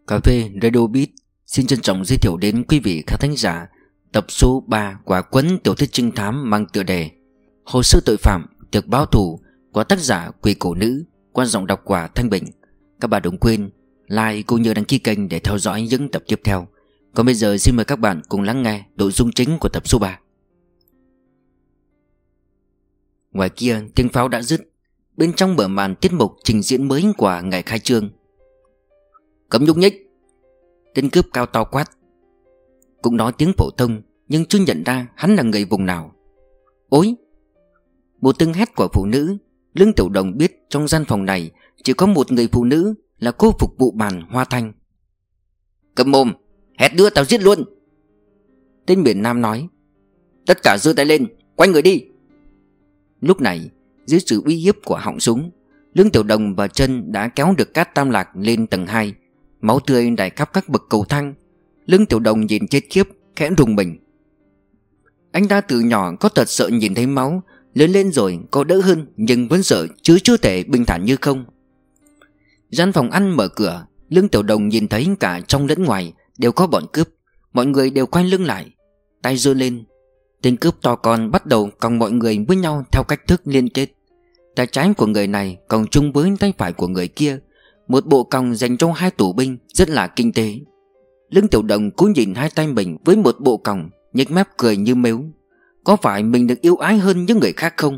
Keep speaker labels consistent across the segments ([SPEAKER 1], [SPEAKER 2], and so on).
[SPEAKER 1] Cà phê Radio Beat xin trân trọng giới thiệu đến quý vị khán thính giả tập số 3 của cuốn tiểu thuyết trinh thám mang tựa đề Hồ sơ tội phạm Tiệc báo thù của tác giả Quỷ Cổ Nữ qua giọng đọc của Thanh Bình. Các bạn đừng quên like cũng như đăng ký kênh để theo dõi những tập tiếp theo. Còn bây giờ xin mời các bạn cùng lắng nghe nội dung chính của tập số 3. Ngoài kia tiếng pháo đã dứt. Bên trong mở màn tiết mục trình diễn mới của ngày khai trương. Cấm nhúc nhích, tên cướp cao to quát. Cũng nói tiếng phổ thông nhưng chưa nhận ra hắn là người vùng nào. Ôi! Một tiếng hét của phụ nữ. Lương Tiểu Đồng biết trong gian phòng này chỉ có một người phụ nữ, là cô phục vụ bàn Hoa Thanh. Câm mồm, hét nữa tao giết luôn. Tên miền Nam nói. Tất cả giơ tay lên, quay người đi. Lúc này dưới sự uy hiếp của họng súng, Lương Tiểu Đồng và Trân đã kéo được Cát Tam Lạc lên tầng 2. Máu tươi đày khắp các bậc cầu thang. Lương Tiểu Đồng nhìn chết khiếp, khẽ rùng mình. Anh ta từ nhỏ có tật sợ nhìn thấy máu, lớn lên rồi có đỡ hơn nhưng vẫn sợ chứ chưa thể bình thản như không. Gian phòng ăn mở cửa, Lương Tiểu Đồng nhìn thấy cả trong lẫn ngoài đều có bọn cướp. Mọi người đều quay lưng lại, tay giơ lên. Tên cướp to con bắt đầu còng mọi người với nhau theo cách thức liên kết. Tay trái của người này còng chung với tay phải của người kia, một bộ còng dành cho hai tù binh rất là kinh tế. Lương Tiểu Đồng cũng nhìn hai tay mình với một bộ còng, nhếch mép cười như mếu. Có phải mình được yêu ái hơn những người khác không?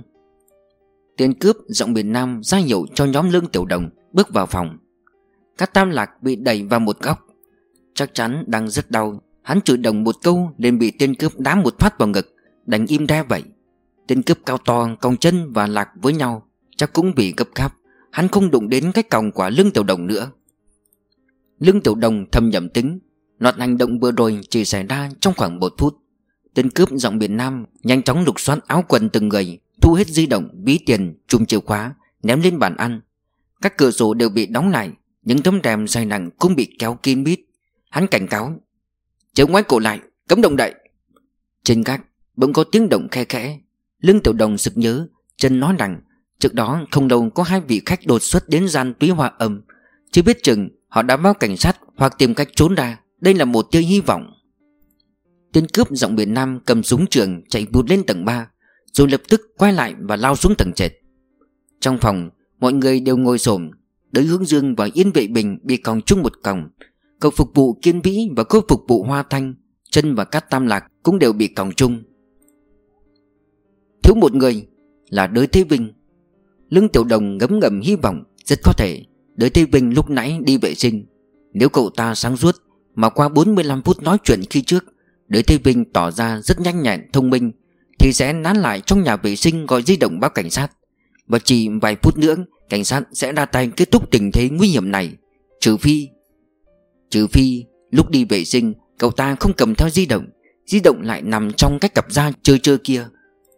[SPEAKER 1] Tên cướp giọng miền Nam ra hiệu cho nhóm Lương Tiểu Đồng bước vào phòng. Cát Tam Lạc bị đẩy vào một góc. Chắc chắn đang rất đau. Hắn chửi đồng một câu nên bị tên cướp đá một phát vào ngực, đánh im ra vậy. Tên cướp cao to còng chân và Lạc với nhau, chắc cũng bị gấp gáp. Hắn không đụng đến cái còng của Lương Tiểu Đồng nữa. Lương Tiểu Đồng thầm nhẩm tính, loạt hành động vừa rồi chỉ xảy ra trong khoảng 1 phút. Tên cướp giọng miền Nam nhanh chóng lục soát áo quần từng người, thu hết di động, ví tiền, chùm chìa khóa, ném lên bàn ăn. Các cửa sổ đều bị đóng lại, những tấm rèm dày nặng cũng bị kéo kín mít. Hắn cảnh cáo, chớ ngoái cổ lại, cấm động đậy. Trên gác bỗng có tiếng động khe khẽ. Lương Tiểu Đồng sực nhớ Trân nói rằng trước đó không lâu có 2 vị khách đột xuất đến gian Túy Hoa Âm. Chưa biết chừng họ đã báo cảnh sát hoặc tìm cách trốn ra. Đây là một tia hy vọng. Tên cướp giọng miền Nam cầm súng trường chạy vụt lên tầng 3, rồi lập tức quay lại và lao xuống tầng trệt. Trong phòng mọi người đều ngồi xổm. Đới Hướng Dương và Yên Vệ Bình bị còng chung một còng. Cậu phục vụ Kiên Vĩ và cô phục vụ Hoa Thanh, Trân và Cát Tam Lạc cũng đều bị còng chung. Thiếu một người là Đới Thế Vinh. Lương Tiểu Đồng ngấm ngầm hy vọng rất có thể Đới Thế Vinh lúc nãy đi vệ sinh. Nếu cậu ta sáng suốt mà qua 45 phút nói chuyện khi trước, Đới Thế Vinh tỏ ra rất nhanh nhẹn, thông minh, thì sẽ nán lại trong nhà vệ sinh gọi di động báo cảnh sát. Và chỉ vài phút nữa cảnh sát sẽ ra tay kết thúc tình thế nguy hiểm này. Trừ phi lúc đi vệ sinh cậu ta không cầm theo di động lại nằm trong cái cặp da trơ kia.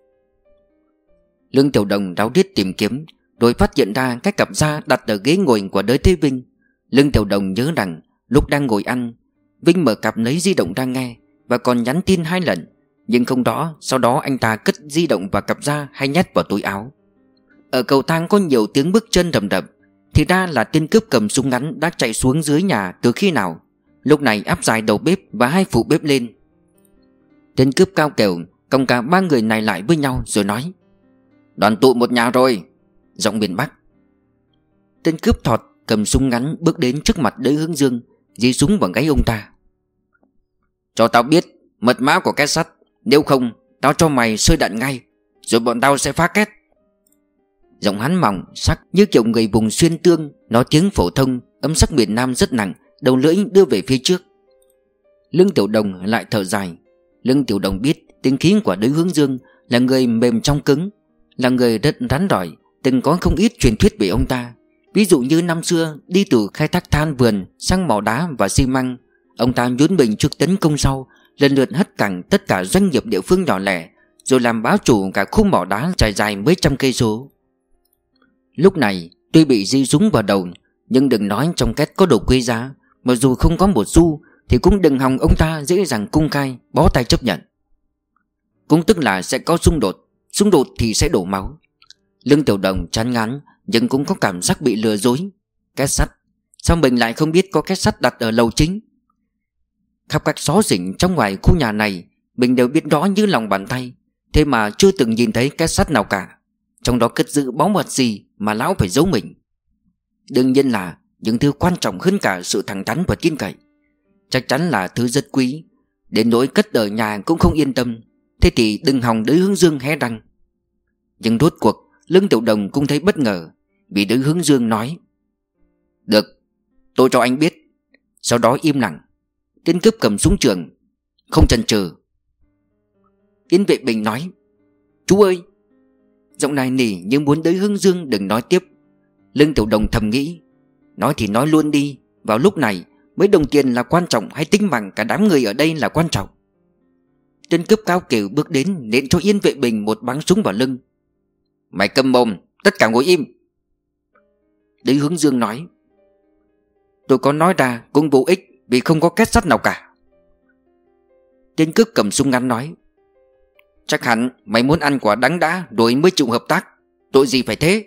[SPEAKER 1] Lương Tiểu Đồng ráo riết tìm kiếm, rồi phát hiện ra cái cặp da đặt ở ghế ngồi của Đới Thế Vinh. Lương Tiểu Đồng nhớ rằng lúc đang ngồi ăn, Vinh mở cặp lấy di động ra nghe và còn nhắn tin 2 lần. Nhưng không rõ sau đó anh ta cất di động và cặp da hay nhét vào túi áo. Ở cầu thang có nhiều tiếng bước chân rầm rập, thì ra là tên cướp cầm súng ngắn đã chạy xuống dưới nhà từ khi nào. Lúc này áp giải đầu bếp và 2 phụ bếp lên. Tên cướp cao kèo còng cả 3 người này lại với nhau rồi nói, đoàn tụ một nhà rồi. Giọng miền Bắc. Tên cướp thọt cầm súng ngắn bước đến trước mặt Đới Hướng Dương, dí súng vào gáy ông ta. Cho tao biết mật mã của két sắt, nếu không tao cho mày sơi đạn ngay, rồi bọn tao sẽ phá két. Giọng hắn mỏng sắc như kiểu người vùng xuyên tương, nói tiếng phổ thông, âm sắc miền Nam rất nặng, đầu lưỡi đưa về phía trước. Lương Tiểu Đồng lại thở dài. Lương Tiểu Đồng biết tính khí của Đới Hướng Dương là người mềm trong cứng, là người rất rắn rỏi, từng có không ít truyền thuyết về ông ta. Ví dụ như năm xưa đi từ khai thác than vườn sang mỏ đá và xi măng, ông ta nhún mình trước tấn công sau, lần lượt hất cẳng tất cả doanh nghiệp địa phương nhỏ lẻ, rồi làm bá chủ cả khu mỏ đá trải dài mấy trăm cây số. Lúc này tuy bị di súng vào đầu, nhưng đừng nói trong két có đồ quý giá, mà dù không có một xu thì cũng đừng hòng ông ta dễ dàng công khai bó tay chấp nhận. Cũng tức là sẽ có xung đột thì sẽ đổ máu. Lương Tiểu Đồng chán ngán nhưng cũng có cảm giác bị lừa dối. Két sắt Sao mình lại không biết có két sắt đặt ở lầu chính? Khắp các xó xỉnh trong ngoài khu nhà này mình đều biết rõ như lòng bàn tay, thế mà chưa từng nhìn thấy két sắt nào cả. Trong đó cất giữ báu vật gì mà lão phải giấu mình? Đương nhiên là những thứ quan trọng hơn cả sự thẳng thắn và tin cậy. Chắc chắn là thứ rất quý, đến nỗi cất ở nhà cũng không yên tâm. Thế thì đừng hòng Đới Hướng Dương hé răng. Nhưng rốt cuộc Lương Tiểu Đồng cũng thấy bất ngờ, vì Đới Hướng Dương nói: "Được, tôi cho anh biết." Sau đó im lặng. Tên cướp cầm súng trường, không chần chừ. Yên vệ bình nói: "Chú ơi!" Giọng này nỉ nhưng muốn Đới Hướng Dương đừng nói tiếp. Lương Tiểu Đồng thầm nghĩ: nói thì nói luôn đi, vào lúc này mấy đồng tiền là quan trọng hay tính mạng cả đám người ở đây là quan trọng? Tên cướp cao kiểu bước đến nện cho Yên vệ bình một bắn súng vào lưng. "Mày câm mồm, tất cả ngồi im." Đới Hướng Dương nói: "Tôi có nói ra cũng vô ích, vì không có két sắt nào cả." Tên cướp cầm súng ngắn nói: "Chắc hẳn mày muốn ăn quả đắng đã rồi mới chịu hợp tác. Tội gì phải thế?"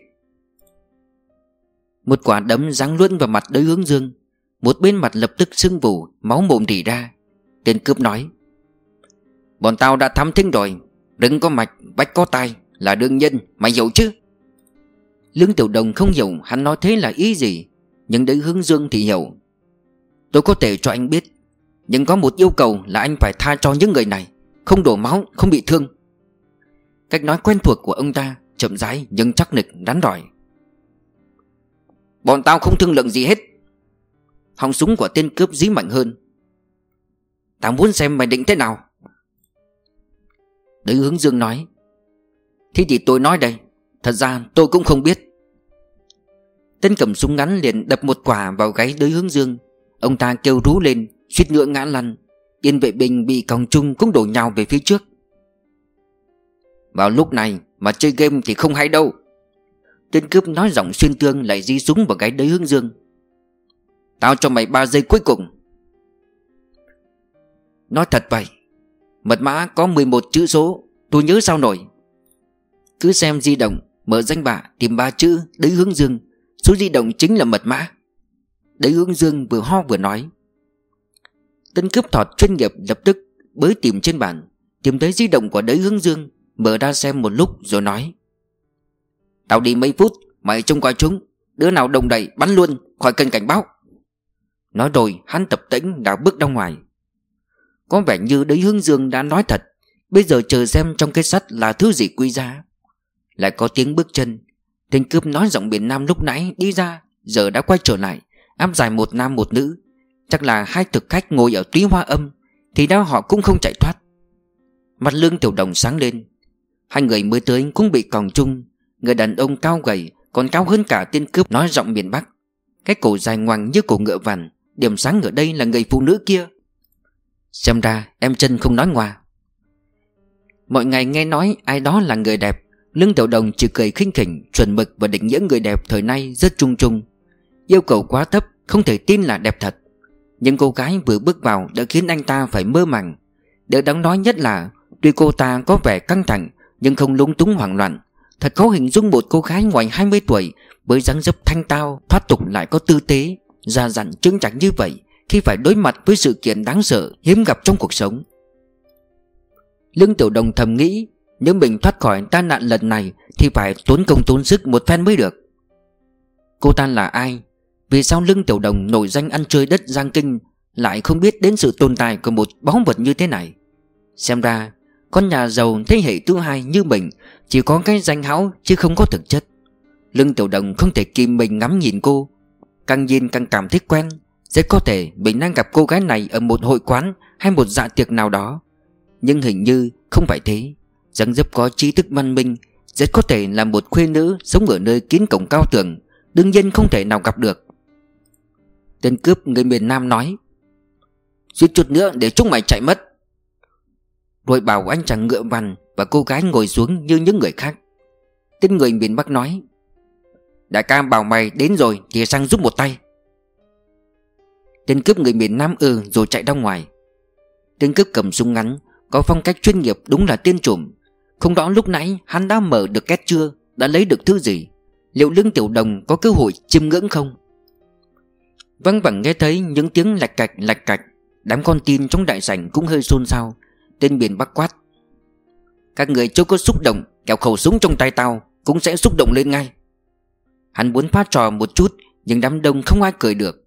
[SPEAKER 1] Một quả đấm giáng luôn vào mặt Đới Hướng Dương. Một bên mặt lập tức sưng vù, máu mồm rỉ ra. Tên cướp nói: "Bọn tao đã thám thính rồi, rừng có mạch, vách có tai là đương nhiên, mày hiểu chứ?" Lương Tiểu Đồng không hiểu hắn nói thế là ý gì, nhưng Đới Hướng Dương thì hiểu. "Tôi có thể cho anh biết, nhưng có một yêu cầu là anh phải tha cho những người này, không đổ máu, không bị thương." Cách nói quen thuộc của ông ta, chậm rãi nhưng chắc nịch, rắn rỏi. "Bọn tao không thương lượng gì hết." Họng súng của tên cướp dí mạnh hơn. "Tao muốn xem mày định thế nào." Đới Hướng Dương nói: "Thế thì tôi nói đây, thật ra tôi cũng không biết." Tên cầm súng ngắn liền đập một quả vào gáy Đới Hướng Dương. Ông ta kêu rú lên, suýt nữa ngã lăn. Yên vệ bình bị còng chung cũng đổ nhào về phía trước. "Vào lúc này mà chơi game thì không hay đâu." Tên cướp nói giọng xuyên tương lại dí súng vào gáy Đới Hướng Dương. "Tao cho mày 3 giây cuối cùng." "Nói thật vậy, mật mã có 11 chữ số, tôi nhớ sao nổi." Cứ xem di động, mở danh bạ tìm 3 chữ Đới Hướng Dương, số di động chính là mật mã. Đới Hướng Dương vừa ho vừa nói. Tên cướp thọt chuyên nghiệp lập tức bới tìm trên bàn, tìm thấy di động của Đới Hướng Dương, mở ra xem một lúc rồi nói: "Tao đi mấy phút, mày trông coi chúng, đứa nào đồng đậy bắn luôn, khỏi cần cảnh báo." Nói rồi hắn tập tễnh đảo bước ra ngoài. Có vẻ như Đới Hướng Dương đã nói thật. Bây giờ chờ xem trong cái sắt là thứ gì quý giá. Lại có tiếng bước chân. Tên cướp nói giọng miền Nam lúc nãy đi ra, giờ đã quay trở lại, áp giải một nam một nữ. Chắc là 2 thực khách ngồi ở túy hoa âm, thì đó họ cũng không chạy thoát. Mặt Lương Tiểu Đồng sáng lên. 2 người mới tới cũng bị còng chung. Người đàn ông cao gầy, còn cao hơn cả tên cướp nói giọng miền Bắc. Cái cổ dài ngoằng như cổ ngựa vằn. Điểm sáng ở đây là người phụ nữ kia. Xem ra em Trân không nói ngoa. Mọi ngày nghe nói ai đó là người đẹp, Lương Tiểu Đồng chỉ cười khinh khỉnh. Chuẩn mực và định nghĩa người đẹp thời nay rất chung chung. Yêu cầu quá thấp, không thể tin là đẹp thật. Nhưng cô gái vừa bước vào đã khiến anh ta phải mơ màng. Điều đáng nói nhất là tuy cô ta có vẻ căng thẳng nhưng không lúng túng hoảng loạn. Thật khó hình dung một cô gái ngoài 20 tuổi với dáng dấp thanh tao, thoát tục lại có tư thế, già dặn chững chạc như vậy khi phải đối mặt với sự kiện đáng sợ hiếm gặp trong cuộc sống. Lương Tiểu Đồng thầm nghĩ, nếu mình thoát khỏi tai nạn lần này thì phải tốn công tốn sức một phen mới được. Cô ta là ai? Vì sao Lương Tiểu Đồng nổi danh ăn chơi đất Giang Kinh lại không biết đến sự tồn tại của một báu vật như thế này? Xem ra con nhà giàu thế hệ thứ hai như mình chỉ có cái danh hão chứ không có thực chất. Lương Tiểu Đồng không thể kìm mình ngắm nhìn cô. Càng nhìn càng cảm thấy quen. Rất có thể mình đang gặp cô gái này ở một hội quán hay một dạ tiệc nào đó. Nhưng hình như không phải thế. Dáng dấp có trí thức văn minh, rất có thể là một khuê nữ sống ở nơi kín cổng cao tường, đương nhiên không thể nào gặp được. Tên cướp người miền Nam nói: "Suýt chút nữa để chúng mày chạy mất." Rồi bảo anh chàng ngựa vằn và cô gái ngồi xuống như những người khác. Tên người miền Bắc nói: "Đại ca bảo mày đến rồi thì sang giúp một tay." Tên cướp người miền Nam rồi chạy ra ngoài. Tên cướp cầm súng ngắn, có phong cách chuyên nghiệp, đúng là tên trùm. Không rõ lúc nãy hắn đã mở được két chưa, đã lấy được thứ gì. Liệu Lương Tiểu Đồng có cơ hội chiêm ngưỡng không? Văng vẳng nghe thấy những tiếng lạch cạch. Đám con tin trong đại sảnh cũng hơi xôn xao. Tên miền Bắc quát: các người chưa có xúc động, kéo khẩu súng trong tay tao cũng sẽ xúc động lên ngay. Hắn muốn phát trò một chút, nhưng đám đông không ai cười được.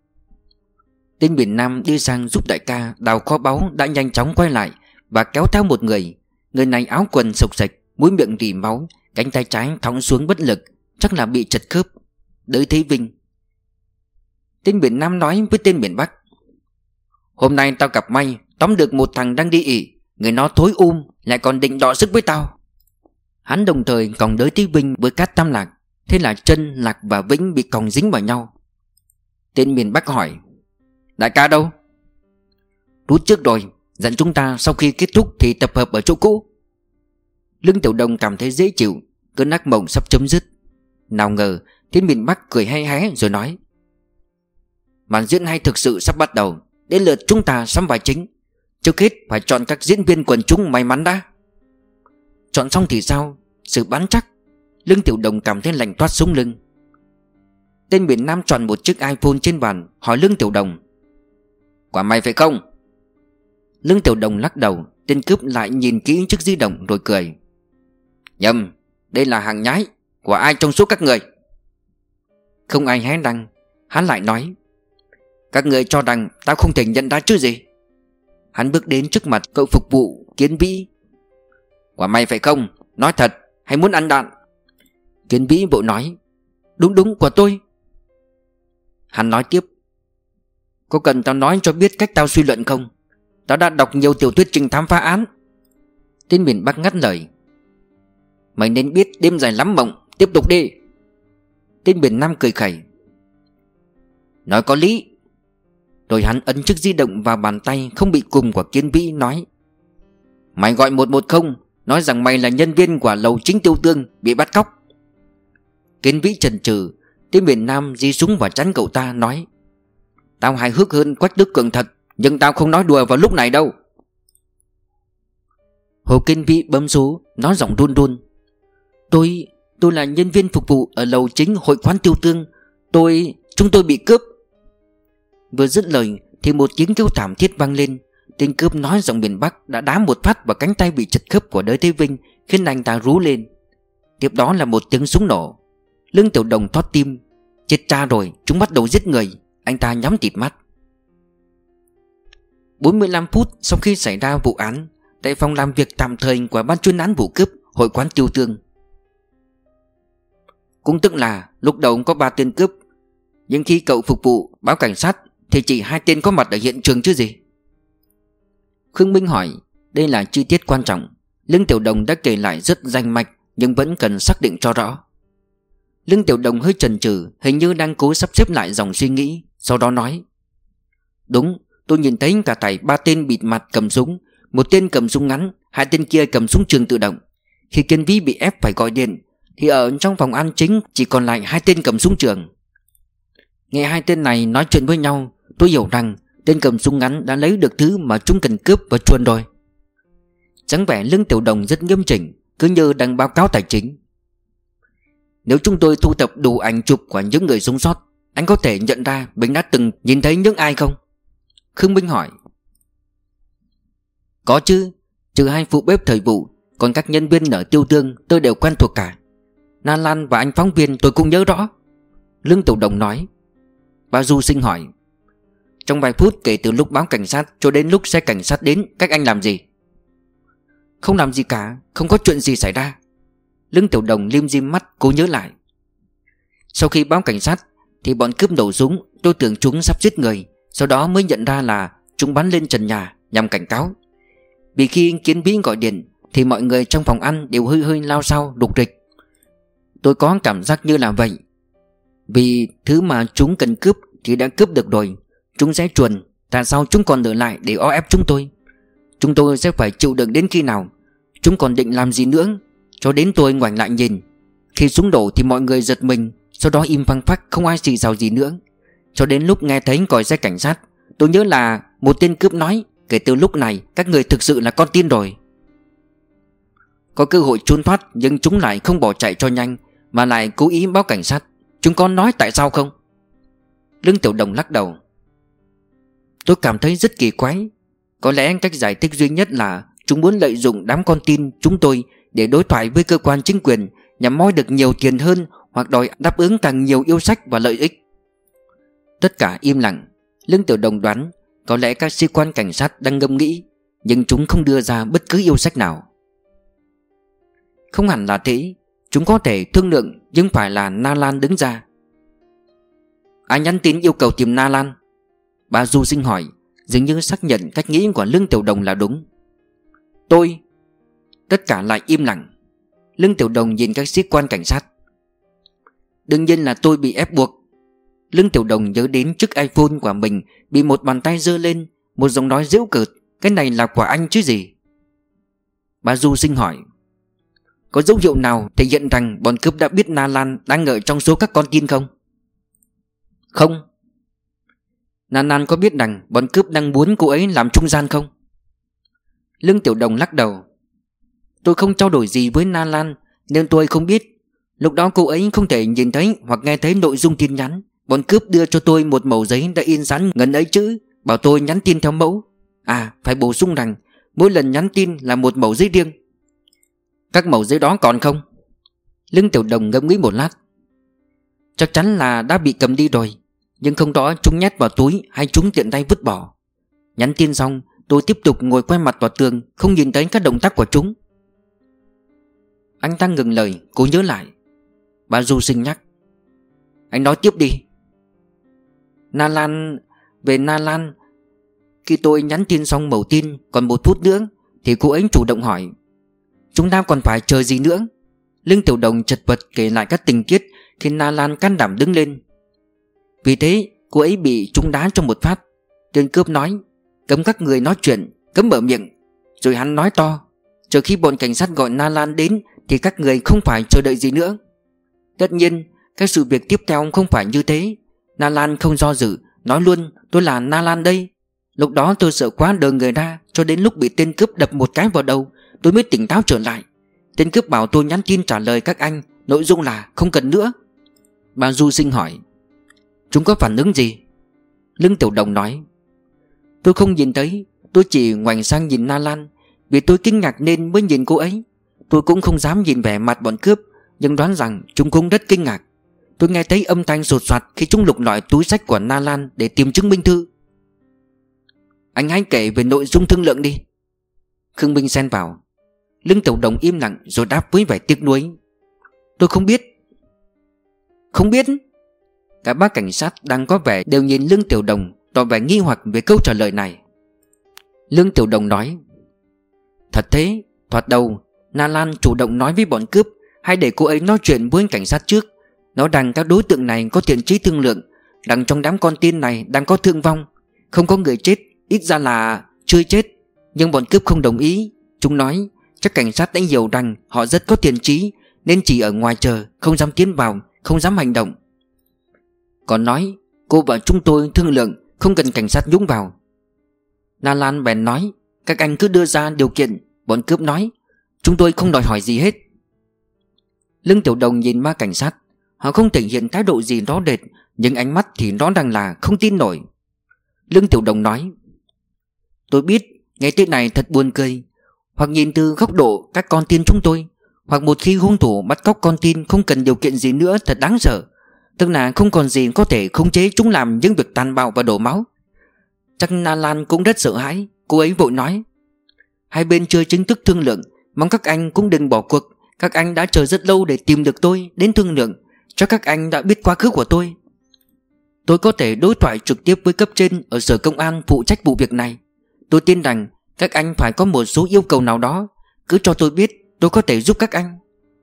[SPEAKER 1] Tên miền Nam đi sang giúp đại ca đào kho báu đã nhanh chóng quay lại và kéo theo một người. Người này áo quần sộc sạch, mũi miệng rỉ máu, cánh tay trái thõng xuống bất lực, chắc là bị chật khớp. Đới Thế Vinh. Tên miền Nam nói với tên miền Bắc: hôm nay tao gặp may, tóm được một thằng đang đi ỉ. Người nó thối lại còn định đọ sức với tao. Hắn đồng thời còng Đới Thế Vinh với Cát Tam Lạc. Thế là Trân, Lạc và Vĩnh bị còng dính vào nhau. Tên miền Bắc hỏi: đại ca đâu? Rút trước rồi, dặn chúng ta sau khi kết thúc thì tập hợp ở chỗ cũ. Lương Tiểu Đồng cảm thấy dễ chịu, cơn ác mộng sắp chấm dứt. Nào ngờ tên miền Bắc cười hay hé rồi nói: màn diễn hay thực sự sắp bắt đầu. Đến lượt chúng ta sắm vai chính. Trước hết phải chọn các diễn viên quần chúng may mắn đã. Chọn xong thì sao? Sự bán chắc. Lương Tiểu Đồng cảm thấy lạnh toát sống lưng. Tên miền Nam chọn một chiếc iPhone trên bàn, hỏi Lương Tiểu Đồng: quả mày phải không? Lương Tiểu Đồng lắc đầu. Tên cướp lại nhìn kỹ chiếc di động rồi cười: nhầm, đây là hàng nhái. Của ai trong số các người? Không ai hé răng. Hắn lại nói: các người cho rằng tao không thể nhận ra chứ gì? Hắn bước đến trước mặt cậu phục vụ Kiến Vĩ: quả mày phải không? Nói thật hay muốn ăn đạn? Kiến Vĩ vội nói: đúng của tôi. Hắn nói tiếp: có cần tao nói cho biết cách tao suy luận không? Tao đã đọc nhiều tiểu thuyết trinh thám phá án. Tên miền Bắc ngắt lời: mày nên biết đêm dài lắm mộng. Tiếp tục đi. Tên miền Nam cười khẩy: nói có lý. Rồi hắn ấn chiếc di động vào bàn tay không bị cùm của Kiến Vĩ, nói: mày gọi 110, nói rằng mày là nhân viên của lầu chính Tiêu Tương bị bắt cóc. Kiến Vĩ chần chừ. Tên miền Nam di súng vào trán cậu ta, nói: tao hài hước hơn Quách Đức Cường thật, nhưng tao không nói đùa vào lúc này đâu. Hồ Kiến Vĩ bấm số, nói giọng run run: Tôi là nhân viên phục vụ ở lầu chính hội quán Tiêu Tương. Chúng tôi bị cướp. Vừa dứt lời thì một tiếng kêu thảm thiết vang lên. Tên cướp nói giọng miền Bắc đã đá một phát vào cánh tay bị chật khớp của Đới Thế Vinh, khiến anh ta rú lên. Tiếp đó là một tiếng súng nổ. Lương Tiểu Đồng thót tim: chết cha rồi, chúng bắt đầu giết người. Anh ta nhắm tịt mắt. 45 phút sau khi xảy ra vụ án, tại phòng làm việc tạm thời của ban chuyên án vụ cướp hội quán Tiêu Tương. Cũng tức là lúc đầu có 3 tên cướp, nhưng khi cậu phục vụ báo cảnh sát thì chỉ 2 tên có mặt ở hiện trường chứ gì. Khương Minh hỏi: đây là chi tiết quan trọng. Lương Tiểu Đồng đã kể lại rất danh mạch, nhưng vẫn cần xác định cho rõ. Lương Tiểu Đồng hơi chần chừ, hình như đang cố sắp xếp lại dòng suy nghĩ. Sau đó nói: đúng, tôi nhìn thấy cả thảy 3 tên bịt mặt cầm súng. Một tên cầm súng ngắn, 2 tên kia cầm súng trường tự động. Khi Kiên Vĩ bị ép phải gọi điện thì ở trong phòng ăn chính chỉ còn lại 2 tên cầm súng trường. Nghe 2 tên này nói chuyện với nhau, tôi hiểu rằng tên cầm súng ngắn đã lấy được thứ mà chúng cần cướp và chuồn rồi. Dáng vẻ Lương Tiểu Đồng rất nghiêm chỉnh, cứ như đang báo cáo tài chính. Nếu chúng tôi thu thập đủ ảnh chụp của những người sống sót, anh có thể nhận ra mình đã từng nhìn thấy những ai không? Khương Minh hỏi. Có chứ, trừ 2 phụ bếp thời vụ, còn các nhân viên ở Tiêu Tương tôi đều quen thuộc cả. Na Lan và anh phóng viên tôi cũng nhớ rõ. Lương Tiểu Đồng nói. Bà Du Sinh hỏi. Trong vài phút kể từ lúc báo cảnh sát cho đến lúc xe cảnh sát đến, các anh làm gì? Không làm gì cả, không có chuyện gì xảy ra. Lương Tiểu Đồng lim dim mắt cố nhớ lại. Sau khi báo cảnh sát thì bọn cướp nổ súng, tôi tưởng chúng sắp giết người. Sau đó mới nhận ra là chúng bắn lên trần nhà nhằm cảnh cáo. Vì khi Kiến Vĩ gọi điện thì mọi người trong phòng ăn đều hơi hơi lao xao đục rịch. Tôi có cảm giác như là vậy. Vì thứ mà chúng cần cướp thì đã cướp được rồi, chúng sẽ chuồn. Tại sao chúng còn ở lại để o ép chúng tôi? Chúng tôi sẽ phải chịu đựng đến khi nào? Chúng còn định làm gì nữa? Cho đến tôi ngoảnh lại nhìn. Khi súng đổ thì mọi người giật mình, sau đó im phăng phắc, không ai xì xào gì nữa. Cho đến lúc nghe thấy còi xe cảnh sát, tôi nhớ là một tên cướp nói, kể từ lúc này các người thực sự là con tin rồi. Có cơ hội trốn thoát nhưng chúng lại không bỏ chạy cho nhanh, mà lại cố ý báo cảnh sát. Chúng có nói tại sao không? Lương Tiểu Đồng lắc đầu. Tôi cảm thấy rất kỳ quái. Có lẽ cách giải thích duy nhất là chúng muốn lợi dụng đám con tin chúng tôi để đối thoại với cơ quan chính quyền, nhằm moi được nhiều tiền hơn hoặc đòi đáp ứng càng nhiều yêu sách và lợi ích. Tất cả im lặng. Lương Tiểu Đồng đoán có lẽ các sĩ quan cảnh sát đang ngẫm nghĩ, nhưng chúng không đưa ra bất cứ yêu sách nào. Không hẳn là thế. Chúng có thể thương lượng, nhưng phải là Na Lan đứng ra. Ai nhắn tin yêu cầu tìm Na Lan? Bà Du Sinh hỏi, dường như xác nhận cách nghĩ của Lương Tiểu Đồng là đúng. Tôi. Tất cả lại im lặng. Lương Tiểu Đồng nhìn các sĩ quan cảnh sát. Đương nhiên là tôi bị ép buộc. Lương Tiểu Đồng nhớ đến chiếc iPhone của mình bị một bàn tay giơ lên, một giọng nói giễu cợt. Cái này là của anh chứ gì? Bà Du Sinh hỏi, có dấu hiệu nào thể hiện rằng bọn cướp đã biết Na Lan đang ở trong số các con tin không? Không. Na Lan có biết rằng bọn cướp đang muốn cô ấy làm trung gian không? Lương Tiểu Đồng lắc đầu. Tôi không trao đổi gì với Na Lan, nên tôi không biết. Lúc đó cô ấy không thể nhìn thấy hoặc nghe thấy nội dung tin nhắn. Bọn cướp đưa cho tôi một mẩu giấy đã in sẵn ngần ấy chữ, bảo tôi nhắn tin theo mẫu. À, phải bổ sung rằng mỗi lần nhắn tin là một mẩu giấy riêng. Các mẩu giấy đó còn không? Lương Tiểu Đồng ngẫm nghĩ một lát. Chắc chắn là đã bị cầm đi rồi, nhưng không rõ chúng nhét vào túi hay chúng tiện tay vứt bỏ. Nhắn tin xong, tôi tiếp tục ngồi quay mặt vào tường, không nhìn thấy các động tác của chúng. Anh ta ngừng lời, cố nhớ lại. Bà Du Sinh nhắc. Anh nói tiếp đi. Na Lan. Về Na Lan, khi tôi nhắn tin xong mẩu tin còn 1 phút nữa thì cô ấy chủ động hỏi, chúng ta còn phải chờ gì nữa? Lương Tiểu Đồng chật vật kể lại các tình tiết khi Na Lan can đảm đứng lên. Vì thế cô ấy bị trúng đá trong một phát. Tên cướp nói, cấm các người nói chuyện, cấm mở miệng. Rồi hắn nói to, chờ khi bọn cảnh sát gọi Na Lan đến thì các người không phải chờ đợi gì nữa. Tất nhiên các sự việc tiếp theo không phải như thế. Na Lan không do dự, nói luôn, tôi là Na Lan đây. Lúc đó tôi sợ quá đờ người ra, cho đến lúc bị tên cướp đập một cái vào đầu tôi mới tỉnh táo trở lại. Tên cướp bảo tôi nhắn tin trả lời các anh, nội dung là không cần nữa. Bà Du Sinh hỏi, chúng có phản ứng gì? Lương Tiểu Đồng nói, tôi không nhìn thấy, tôi chỉ ngoảnh sang nhìn Na Lan. Vì tôi kinh ngạc nên mới nhìn cô ấy. Tôi cũng không dám nhìn vẻ mặt bọn cướp, nhưng đoán rằng chúng cũng rất kinh ngạc. Tôi nghe thấy âm thanh sột soạt khi chúng lục lọi túi xách của Na Lan để tìm chứng minh thư. Anh hãy kể về nội dung thương lượng đi. Khương Minh xen vào. Lương Tiểu Đồng im lặng rồi đáp với vẻ tiếc nuối, tôi không biết. Không biết? Cả ba cảnh sát đang có vẻ đều nhìn Lương Tiểu Đồng, tỏ vẻ nghi hoặc về câu trả lời này. Lương Tiểu Đồng nói, thật thế, thoạt đầu Na Lan chủ động nói với bọn cướp hãy để cô ấy nói chuyện với cảnh sát trước, nói rằng các đối tượng này có thiện chí thương lượng, rằng trong đám con tin này đang có thương vong, không có người chết, ít ra là chưa chết. Nhưng bọn cướp không đồng ý. Chúng nói chắc cảnh sát đã hiểu rằng họ rất có thiện chí, nên chỉ ở ngoài chờ, không dám tiến vào, không dám hành động. Còn nói cô và chúng tôi thương lượng, không cần cảnh sát nhúng vào. Na Lan bèn nói, các anh cứ đưa ra điều kiện. Bọn cướp nói, chúng tôi không đòi hỏi gì hết. Lương Tiểu Đồng nhìn ba cảnh sát. Họ không thể hiện thái độ gì rõ rệt, nhưng ánh mắt thì rõ ràng là không tin nổi. Lương Tiểu Đồng nói, tôi biết nghe tên này thật buồn cười. Hoặc nhìn từ góc độ các con tin chúng tôi, hoặc một khi hung thủ bắt cóc con tin không cần điều kiện gì nữa thật đáng sợ. Tức là không còn gì có thể khống chế chúng làm những việc tàn bạo và đổ máu. Chắc Na Lan cũng rất sợ hãi. Cô ấy vội nói, hai bên chưa chính thức thương lượng, mong các anh cũng đừng bỏ cuộc. Các anh đã chờ rất lâu để tìm được tôi đến thương lượng. Chắc các anh đã biết quá khứ của tôi. Tôi có thể đối thoại trực tiếp với cấp trên ở sở công an phụ trách vụ việc này. Tôi tin rằng các anh phải có một số yêu cầu nào đó. Cứ cho tôi biết, tôi có thể giúp các anh.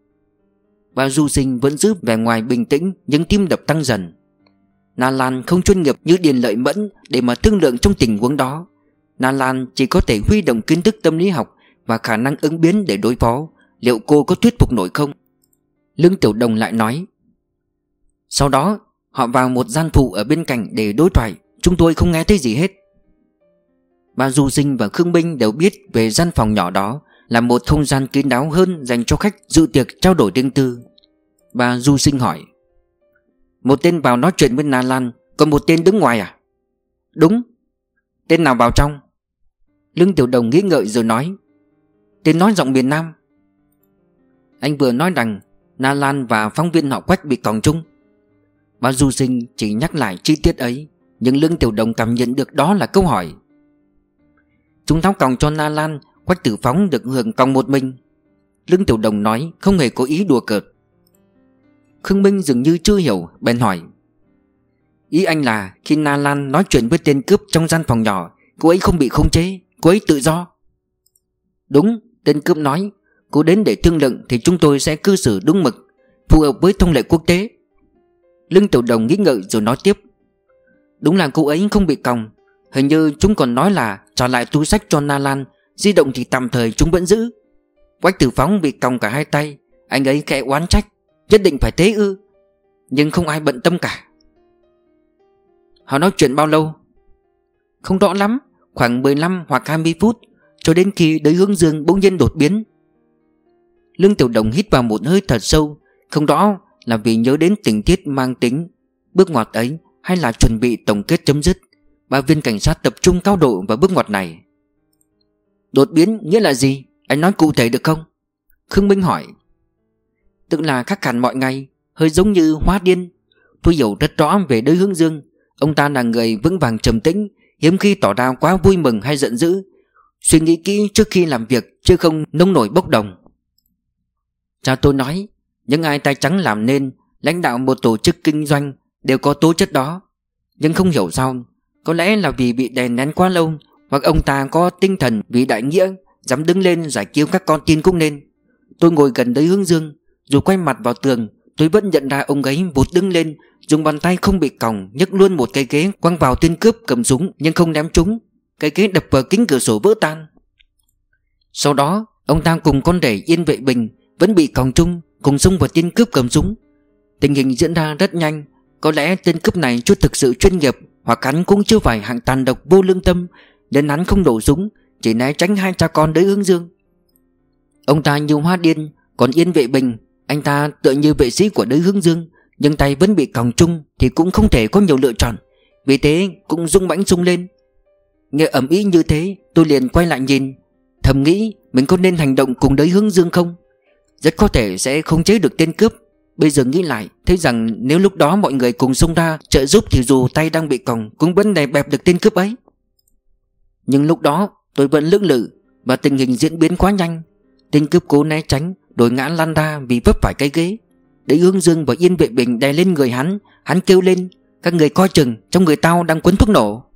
[SPEAKER 1] Bà Du Sinh vẫn giữ vẻ ngoài bình tĩnh, nhưng tim đập tăng dần. Na Lan không chuyên nghiệp như Điền Lợi Mẫn để mà thương lượng trong tình huống đó. Na Lan chỉ có thể huy động kiến thức tâm lý học và khả năng ứng biến để đối phó. Liệu cô có thuyết phục nổi không? Lương Tiểu Đồng lại nói, sau đó họ vào một gian phụ ở bên cạnh để đối thoại. Chúng tôi không nghe thấy gì hết. Bà Du Sinh và Khương Minh đều biết về gian phòng nhỏ đó là một không gian kín đáo hơn dành cho khách dự tiệc trao đổi riêng tư. Bà Du Sinh hỏi, một tên vào nói chuyện với Na Lan, Còn một tên đứng ngoài à? Đúng. Tên nào vào trong? Lương Tiểu Đồng nghĩ ngợi rồi nói. Tên nói giọng miền Nam. Anh vừa nói rằng Na Lan và phóng viên họ Quách bị còng chung. Bao Du Sinh chỉ nhắc lại chi tiết ấy, nhưng Lương Tiểu Đồng cảm nhận được đó là câu hỏi. Chúng tháo còng cho Na Lan, Quách Tử Phóng được hưởng còng một mình. Lương Tiểu Đồng nói không hề có ý đùa cợt. Khương Minh dường như chưa hiểu, bèn hỏi. Ý anh là khi Na Lan nói chuyện với tên cướp trong gian phòng nhỏ, cô ấy không bị khống chế, cô ấy tự do. Đúng, tên cướp nói cô đến để thương lượng thì chúng tôi sẽ cư xử đúng mực, phù hợp với thông lệ quốc tế. Lương Tiểu Đồng nghĩ ngợi rồi nói tiếp. Đúng là cô ấy không bị còng. Hình như chúng còn nói là trả lại túi sách cho Na Lan, di động thì tạm thời chúng vẫn giữ. Quách Tử Phóng bị còng cả hai tay. Anh ấy khẽ oán trách, nhất định phải thế ư? Nhưng không ai bận tâm cả. Họ nói chuyện bao lâu? Không rõ lắm, khoảng 15 hoặc 20 phút, cho đến khi Đới Hướng Dương bỗng nhiên đột biến. Lương Tiểu Đồng hít vào một hơi thật sâu, không rõ là vì nhớ đến tình tiết mang tính bước ngoặt ấy hay là chuẩn bị tổng kết chấm dứt. Ba viên cảnh sát tập trung cao độ vào bước ngoặt này. Đột biến nghĩa là gì? Anh nói cụ thể được không? Khương Minh hỏi. Tức là khác hẳn mọi ngày, hơi giống như hóa điên. Tôi hiểu rất rõ về Đới Hướng Dương. Ông ta là người vững vàng trầm tĩnh, hiếm khi tỏ ra quá vui mừng hay giận dữ, suy nghĩ kỹ trước khi làm việc, chứ không nông nổi bốc đồng. Cha tôi nói, những ai tay trắng làm nên lãnh đạo một tổ chức kinh doanh đều có tố chất đó. Nhưng không hiểu sao, có lẽ là vì bị đè nén quá lâu, hoặc ông ta có tinh thần vì đại nghĩa, dám đứng lên giải cứu các con tin cũng nên. Tôi ngồi gần Đới Hướng Dương, dù quay mặt vào tường, tôi vẫn nhận ra ông ấy vụt đứng lên, dùng bàn tay không bị còng nhấc luôn một cây ghế quăng vào tên cướp cầm súng nhưng không ném trúng. Cây ghế đập vào kính cửa sổ vỡ tan. Sau đó ông ta cùng con rể Yên Vệ Bình vẫn bị còng chung, cùng xông vào tên cướp cầm súng. Tình hình diễn ra rất nhanh. Có lẽ tên cướp này chưa thực sự chuyên nghiệp, hoặc hắn cũng chưa phải hạng tàn độc vô lương tâm, nên hắn không nổ súng, chỉ né tránh hai cha con Đới Hướng Dương. Ông ta như hóa điên. Còn Yên Vệ Bình, anh ta tựa như vệ sĩ của Đới Hướng Dương, nhưng tay vẫn bị còng chung thì cũng không thể có nhiều lựa chọn, vì thế cũng dũng mãnh xông lên. Nghe ầm ĩ như thế, tôi liền quay lại nhìn, thầm nghĩ mình có nên hành động cùng Đới Hướng Dương không? Rất có thể sẽ khống chế được tên cướp. Bây giờ nghĩ lại, thấy rằng nếu lúc đó mọi người cùng xông ra trợ giúp thì dù tay đang bị còng cũng vẫn đè bẹp được tên cướp ấy. Nhưng lúc đó tôi vẫn lưỡng lự, và tình hình diễn biến quá nhanh. Tên cướp cố né tránh, đổi ngã lăn ra vì vấp phải cái ghế. Đới Hướng Dương và Yên Vệ Bình đè lên người hắn. Hắn kêu lên, các người coi chừng, trong người tao đang quấn thuốc nổ.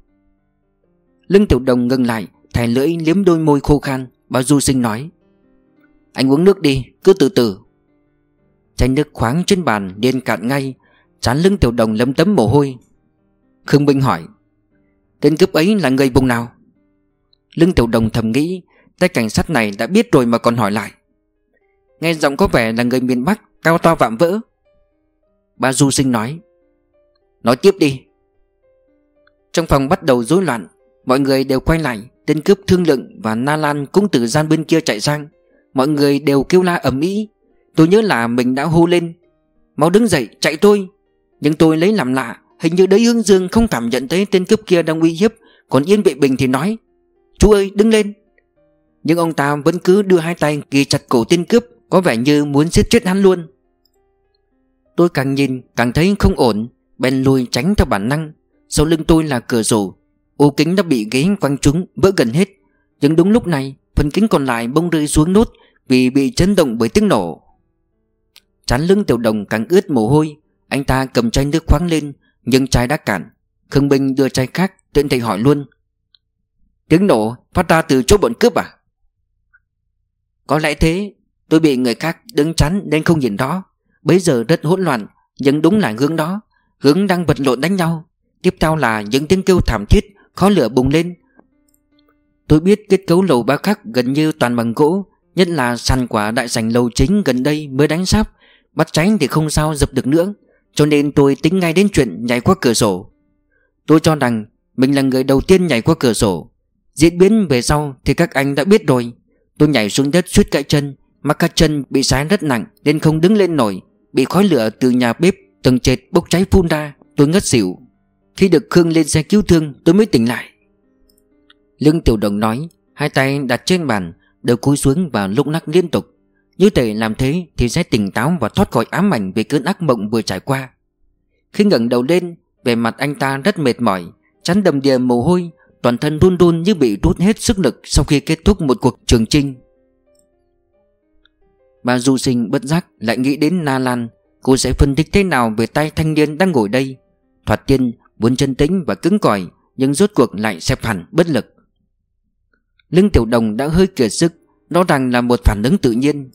[SPEAKER 1] Lương Tiểu Đồng ngừng lại, thè lưỡi liếm đôi môi khô khan. Bao Du Sinh nói, anh uống nước đi, cứ từ từ. Chai nước khoáng trên bàn liền cạn ngay, trán Lương Tiểu Đồng lấm tấm mồ hôi. Khương Minh hỏi, tên cướp ấy là người vùng nào? Lương Tiểu Đồng thầm nghĩ, tay cảnh sát này đã biết rồi mà còn hỏi lại. Nghe giọng có vẻ là người miền Bắc, cao to vạm vỡ. Ba Du Sinh nói tiếp đi. Trong phòng bắt đầu rối loạn. Mọi người đều quay lại. Tên cướp Thương Lượng và Na Lan cũng từ gian bên kia chạy sang. Mọi người đều kêu la ầm ĩ. Tôi nhớ là mình đã hô lên, mau đứng dậy, chạy tôi. Nhưng tôi lấy làm lạ, hình như Đới Hướng Dương không cảm nhận thấy tên cướp kia đang uy hiếp. Còn Yên Vệ Bình thì nói, chú ơi đứng lên. Nhưng ông ta vẫn cứ đưa hai tay ghi chặt cổ tên cướp, có vẻ như muốn giết chết hắn luôn. Tôi càng nhìn càng thấy không ổn, bèn lùi tránh theo bản năng. Sau lưng tôi là cửa sổ, ô kính đã bị ghế quăng trúng, vỡ gần hết. Nhưng đúng lúc này, phần kính còn lại bỗng rơi xuống nốt vì bị chấn động bởi tiếng nổ. Trán Lương Tiểu Đồng càng ướt mồ hôi. Anh ta cầm chai nước khoáng lên, nhưng chai đã cạn. Khương Minh đưa chai khác, tiện thể hỏi luôn, tiếng nổ phát ra từ chỗ bọn cướp à? Có lẽ thế. Tôi bị người khác đứng chắn nên không nhìn rõ. Bấy giờ rất hỗn loạn, nhưng đúng là hướng đó. Hướng đang vật lộn đánh nhau. Tiếp theo là những tiếng kêu thảm thiết, khói lửa bùng lên. Tôi biết kết cấu lầu Ba Khắc gần như toàn bằng gỗ, nhất là sàn quả đại sảnh lầu chính gần đây mới đánh sáp. Bắt cháy thì không sao dập được nữa, cho nên tôi tính ngay đến chuyện nhảy qua cửa sổ. Tôi cho rằng mình là người đầu tiên nhảy qua cửa sổ. Diễn biến về sau thì các anh đã biết rồi. Tôi nhảy xuống đất suýt gãy chân, mà các chân bị sái rất nặng nên không đứng lên nổi. Bị khói lửa từ nhà bếp tầng trệt bốc cháy phun ra, tôi ngất xỉu. Khi được Khương lên xe cứu thương tôi mới tỉnh lại. Lương Tiểu Đồng nói, hai tay đặt trên bàn, đầu cúi xuống và lúc nắc liên tục. Như thể làm thế thì sẽ tỉnh táo và thoát khỏi ám ảnh về cơn ác mộng vừa trải qua. Khi ngẩng đầu lên, vẻ mặt anh ta rất mệt mỏi, trán đầm đìa mồ hôi, toàn thân run run như bị rút hết sức lực sau khi kết thúc một cuộc trường chinh. Bà Du Sinh bất giác lại nghĩ đến Na Lan. Cô sẽ phân tích thế nào về tay thanh niên đang ngồi đây? Thoạt tiên vốn chân tĩnh và cứng cỏi, nhưng rốt cuộc lại xẹp hẳn bất lực. Lương Tiểu Đồng đã hơi kiệt sức, nó rằng là một phản ứng tự nhiên.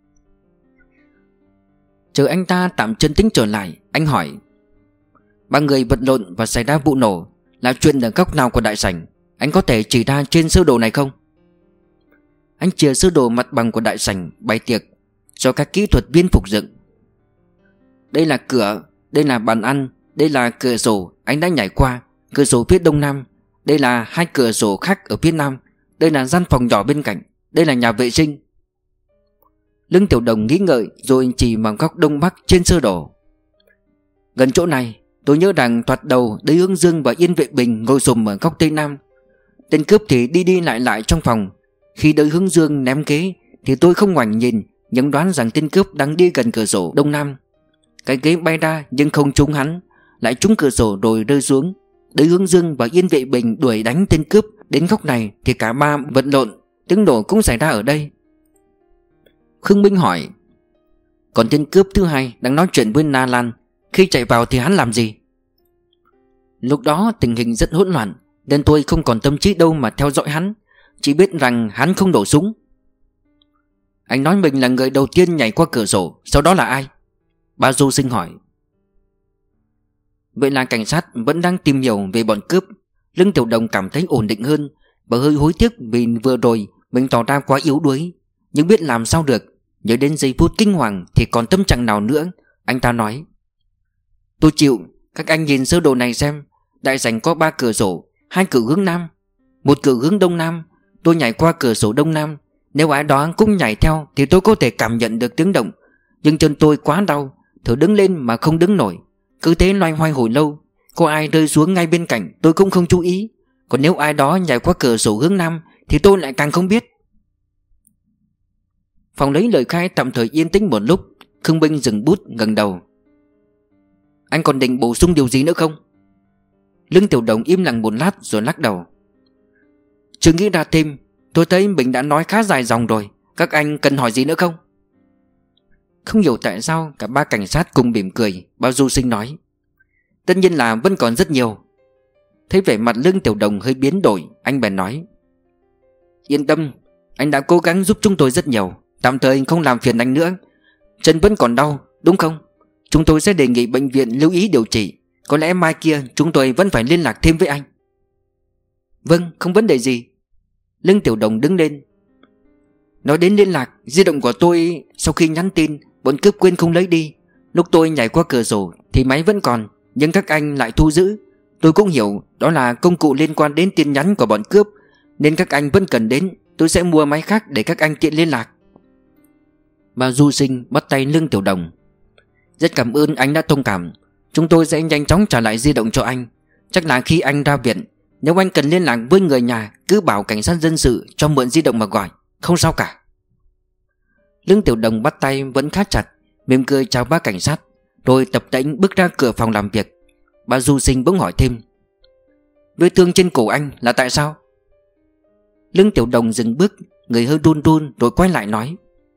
[SPEAKER 1] Chờ anh ta tạm chân tĩnh trở lại, anh hỏi: ba người vật lộn và xảy ra vụ nổ là chuyện ở góc nào của đại sảnh? Anh có thể chỉ ra trên sơ đồ này không? Anh chìa sơ đồ mặt bằng của đại sảnh bày tiệc cho các kỹ thuật viên phục dựng. Đây là cửa, đây là bàn ăn, đây là cửa sổ anh đã nhảy qua, cửa sổ phía đông nam. Đây là hai cửa sổ khác ở phía nam. Đây là gian phòng nhỏ bên cạnh. Đây là nhà vệ sinh. Lương Tiểu Đồng nghĩ ngợi rồi chỉ vào góc đông bắc trên sơ đồ. Gần chỗ này tôi nhớ rằng thoạt đầu Đới Hướng Dương và Yên Vệ Bình ngồi xùm ở góc tây nam. Tên cướp thì đi đi lại lại trong phòng. Khi Đới Hướng Dương ném ghế thì tôi không ngoảnh nhìn, nhưng đoán rằng tên cướp đang đi gần cửa sổ đông nam. Cái ghế bay ra nhưng không trúng hắn, lại trúng cửa sổ rồi rơi xuống. Đới Hướng Dương và Yên Vệ Bình đuổi đánh tên cướp đến góc này thì cả ba vật lộn, tiếng nổ cũng xảy ra ở đây. Khương Minh hỏi: còn tên cướp thứ hai đang nói chuyện với Na Lan, khi chạy vào thì hắn làm gì? Lúc đó tình hình rất hỗn loạn nên tôi không còn tâm trí đâu mà theo dõi hắn, chỉ biết rằng hắn không nổ súng. Anh nói mình là người đầu tiên nhảy qua cửa sổ, sau đó là ai? Bà Du Sinh hỏi. Vậy là cảnh sát vẫn đang tìm hiểu về bọn cướp. Lương Tiểu Đồng cảm thấy ổn định hơn và hơi hối tiếc vì vừa rồi mình tỏ ra quá yếu đuối. Nhưng biết làm sao được, nhớ đến giây phút kinh hoàng thì còn tâm trạng nào nữa. Anh ta nói: tôi chịu, các anh nhìn sơ đồ này xem. Đại sảnh có 3 cửa sổ, 2 cửa hướng nam, 1 cửa hướng đông nam. Tôi nhảy qua cửa sổ đông nam. Nếu ai đó cũng nhảy theo thì tôi có thể cảm nhận được tiếng động. Nhưng chân tôi quá đau, thử đứng lên mà không đứng nổi. Cứ thế loay hoay hồi lâu. Có ai rơi xuống ngay bên cạnh tôi cũng không chú ý. Còn nếu ai đó nhảy qua cửa sổ hướng nam thì tôi lại càng không biết. Phòng lấy lời khai tạm thời yên tĩnh một lúc. Khương Binh dừng bút ngẩng đầu. Anh còn định bổ sung điều gì nữa không? Lương Tiểu Đồng im lặng một lát rồi lắc đầu. Chưa nghĩ ra thêm. Tôi thấy mình đã nói khá dài dòng rồi. Các anh cần hỏi gì nữa không? Không hiểu tại sao cả ba cảnh sát cùng mỉm cười. Bao Du Sinh nói: tất nhiên là vẫn còn rất nhiều. Thấy vẻ mặt Lương Tiểu Đồng hơi biến đổi, anh bèn nói: yên tâm, anh đã cố gắng giúp chúng tôi rất nhiều. Tạm thời không làm phiền anh nữa. Chân vẫn còn đau, đúng không? Chúng tôi sẽ đề nghị bệnh viện lưu ý điều trị. Có lẽ mai kia chúng tôi vẫn phải liên lạc thêm với anh. Vâng, không vấn đề gì. Lương Tiểu Đồng đứng lên. Nói đến liên lạc, di động của tôi sau khi nhắn tin, bọn cướp quên không lấy đi. Lúc tôi nhảy qua cửa sổ thì máy vẫn còn, nhưng các anh lại thu giữ. Tôi cũng hiểu đó là công cụ liên quan đến tin nhắn của bọn cướp, nên các anh vẫn cần đến. Tôi sẽ mua máy khác để các anh tiện liên lạc. Bà Du Sinh bắt tay Lương Tiểu Đồng. Rất cảm ơn anh đã thông cảm. Chúng tôi sẽ nhanh chóng trả lại di động cho anh. Chắc là khi anh ra viện, nếu anh cần liên lạc với người nhà, cứ bảo cảnh sát dân sự cho mượn di động mà gọi. Không sao cả. Lương Tiểu Đồng bắt tay vẫn khá chặt, mỉm cười chào ba cảnh sát, rồi tập tễnh bước ra cửa phòng làm việc. Bà Du Sinh bỗng hỏi thêm: vết thương trên cổ anh là tại sao? Lương Tiểu Đồng dừng bước, người hơi run run rồi quay lại nói: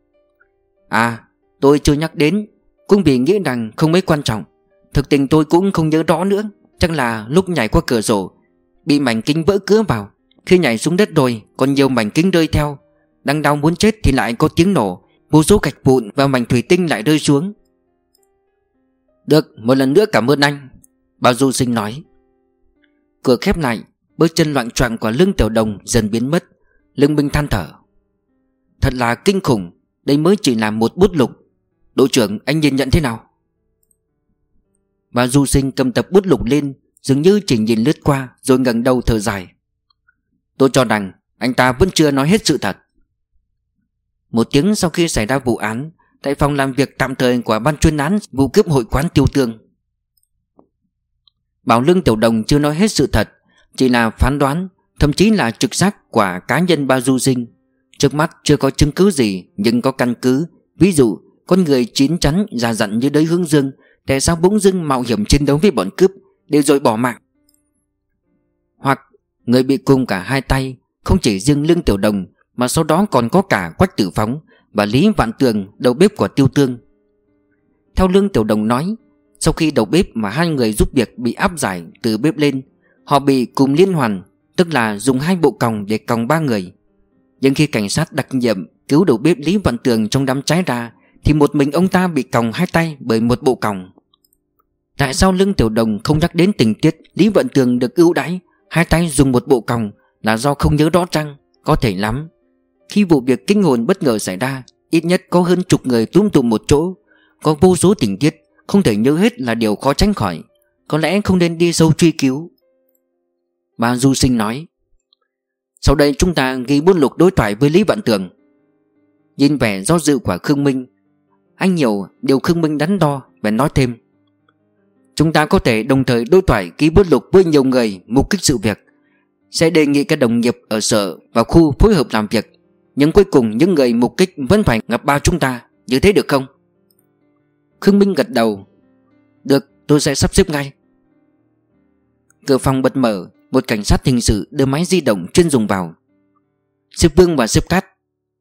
[SPEAKER 1] à, tôi chưa nhắc đến, cũng vì nghĩ rằng không mấy quan trọng. Thực tình tôi cũng không nhớ rõ nữa. Chắc là lúc nhảy qua cửa sổ bị mảnh kính vỡ cứa vào. Khi nhảy xuống đất rồi còn nhiều mảnh kính rơi theo. Đang đau muốn chết thì lại có tiếng nổ, vô số gạch vụn và mảnh thủy tinh lại rơi xuống. Được, một lần nữa cảm ơn anh, bà Du Sinh nói. Cửa khép lại, bước chân loạng choạng của Lương Tiểu Đồng dần biến mất. Lương Minh than thở: thật là kinh khủng. Đây mới chỉ là một bút lục. Đội trưởng, anh nhìn nhận thế nào? Bà Du Sinh cầm tập bút lục lên, dường như chỉ nhìn lướt qua rồi ngẩng đầu thở dài. Tôi cho rằng anh ta vẫn chưa nói hết sự thật. Một tiếng sau khi xảy ra vụ án, tại phòng làm việc tạm thời của ban chuyên án vụ cướp hội quán Tiêu Tương, Bảo Lương Tiểu Đồng chưa nói hết sự thật, chỉ là phán đoán, thậm chí là trực giác của cá nhân Bao Du Sinh. Trước mắt chưa có chứng cứ gì, nhưng có căn cứ. Ví dụ, con người chín chắn già dặn như Đới Hướng Dương, tại sao bỗng dưng mạo hiểm chiến đấu với bọn cướp để rồi bỏ mạng? Hoặc người bị cùng cả hai tay không chỉ riêng Lương Tiểu Đồng, mà sau đó còn có cả Quách Tử Phóng và Lý Vạn Tường, đầu bếp của Tiêu Tương. Theo Lương Tiểu Đồng nói, sau khi đầu bếp mà hai người giúp việc bị áp giải từ bếp lên, họ bị cùng liên hoàn, tức là dùng 2 bộ còng để còng 3 người. Nhưng khi cảnh sát đặc nhiệm cứu đầu bếp Lý Vạn Tường trong đám cháy ra, thì một mình ông ta bị còng 2 tay bởi 1 bộ còng. Tại sao Lương Tiểu Đồng không nhắc đến tình tiết Lý Vạn Tường được ưu đãi 2 tay dùng 1 bộ còng, là do không nhớ rõ chăng? Có thể lắm. Khi vụ việc kinh hồn bất ngờ xảy ra, ít nhất có hơn chục người túm tụm một chỗ, có vô số tình tiết, không thể nhớ hết là điều khó tránh khỏi. Có lẽ không nên đi sâu truy cứu. Bà Du Sinh nói, sau đây chúng ta ghi bút lục đối thoại với Lý Vạn Tường. Nhìn vẻ do dự của Khương Minh, anh hiểu điều Khương Minh đắn đo và nói thêm, chúng ta có thể đồng thời đối thoại ký bút lục với nhiều người mục kích sự việc, sẽ đề nghị các đồng nghiệp ở sở và khu phối hợp làm việc, nhưng cuối cùng những người mục kích vẫn phải gặp bao chúng ta. Như thế được không? Khương Minh gật đầu. Được, tôi sẽ sắp xếp ngay. Cửa phòng bật mở, một cảnh sát hình sự đưa máy di động chuyên dùng vào. Sếp Vương và sếp Cát.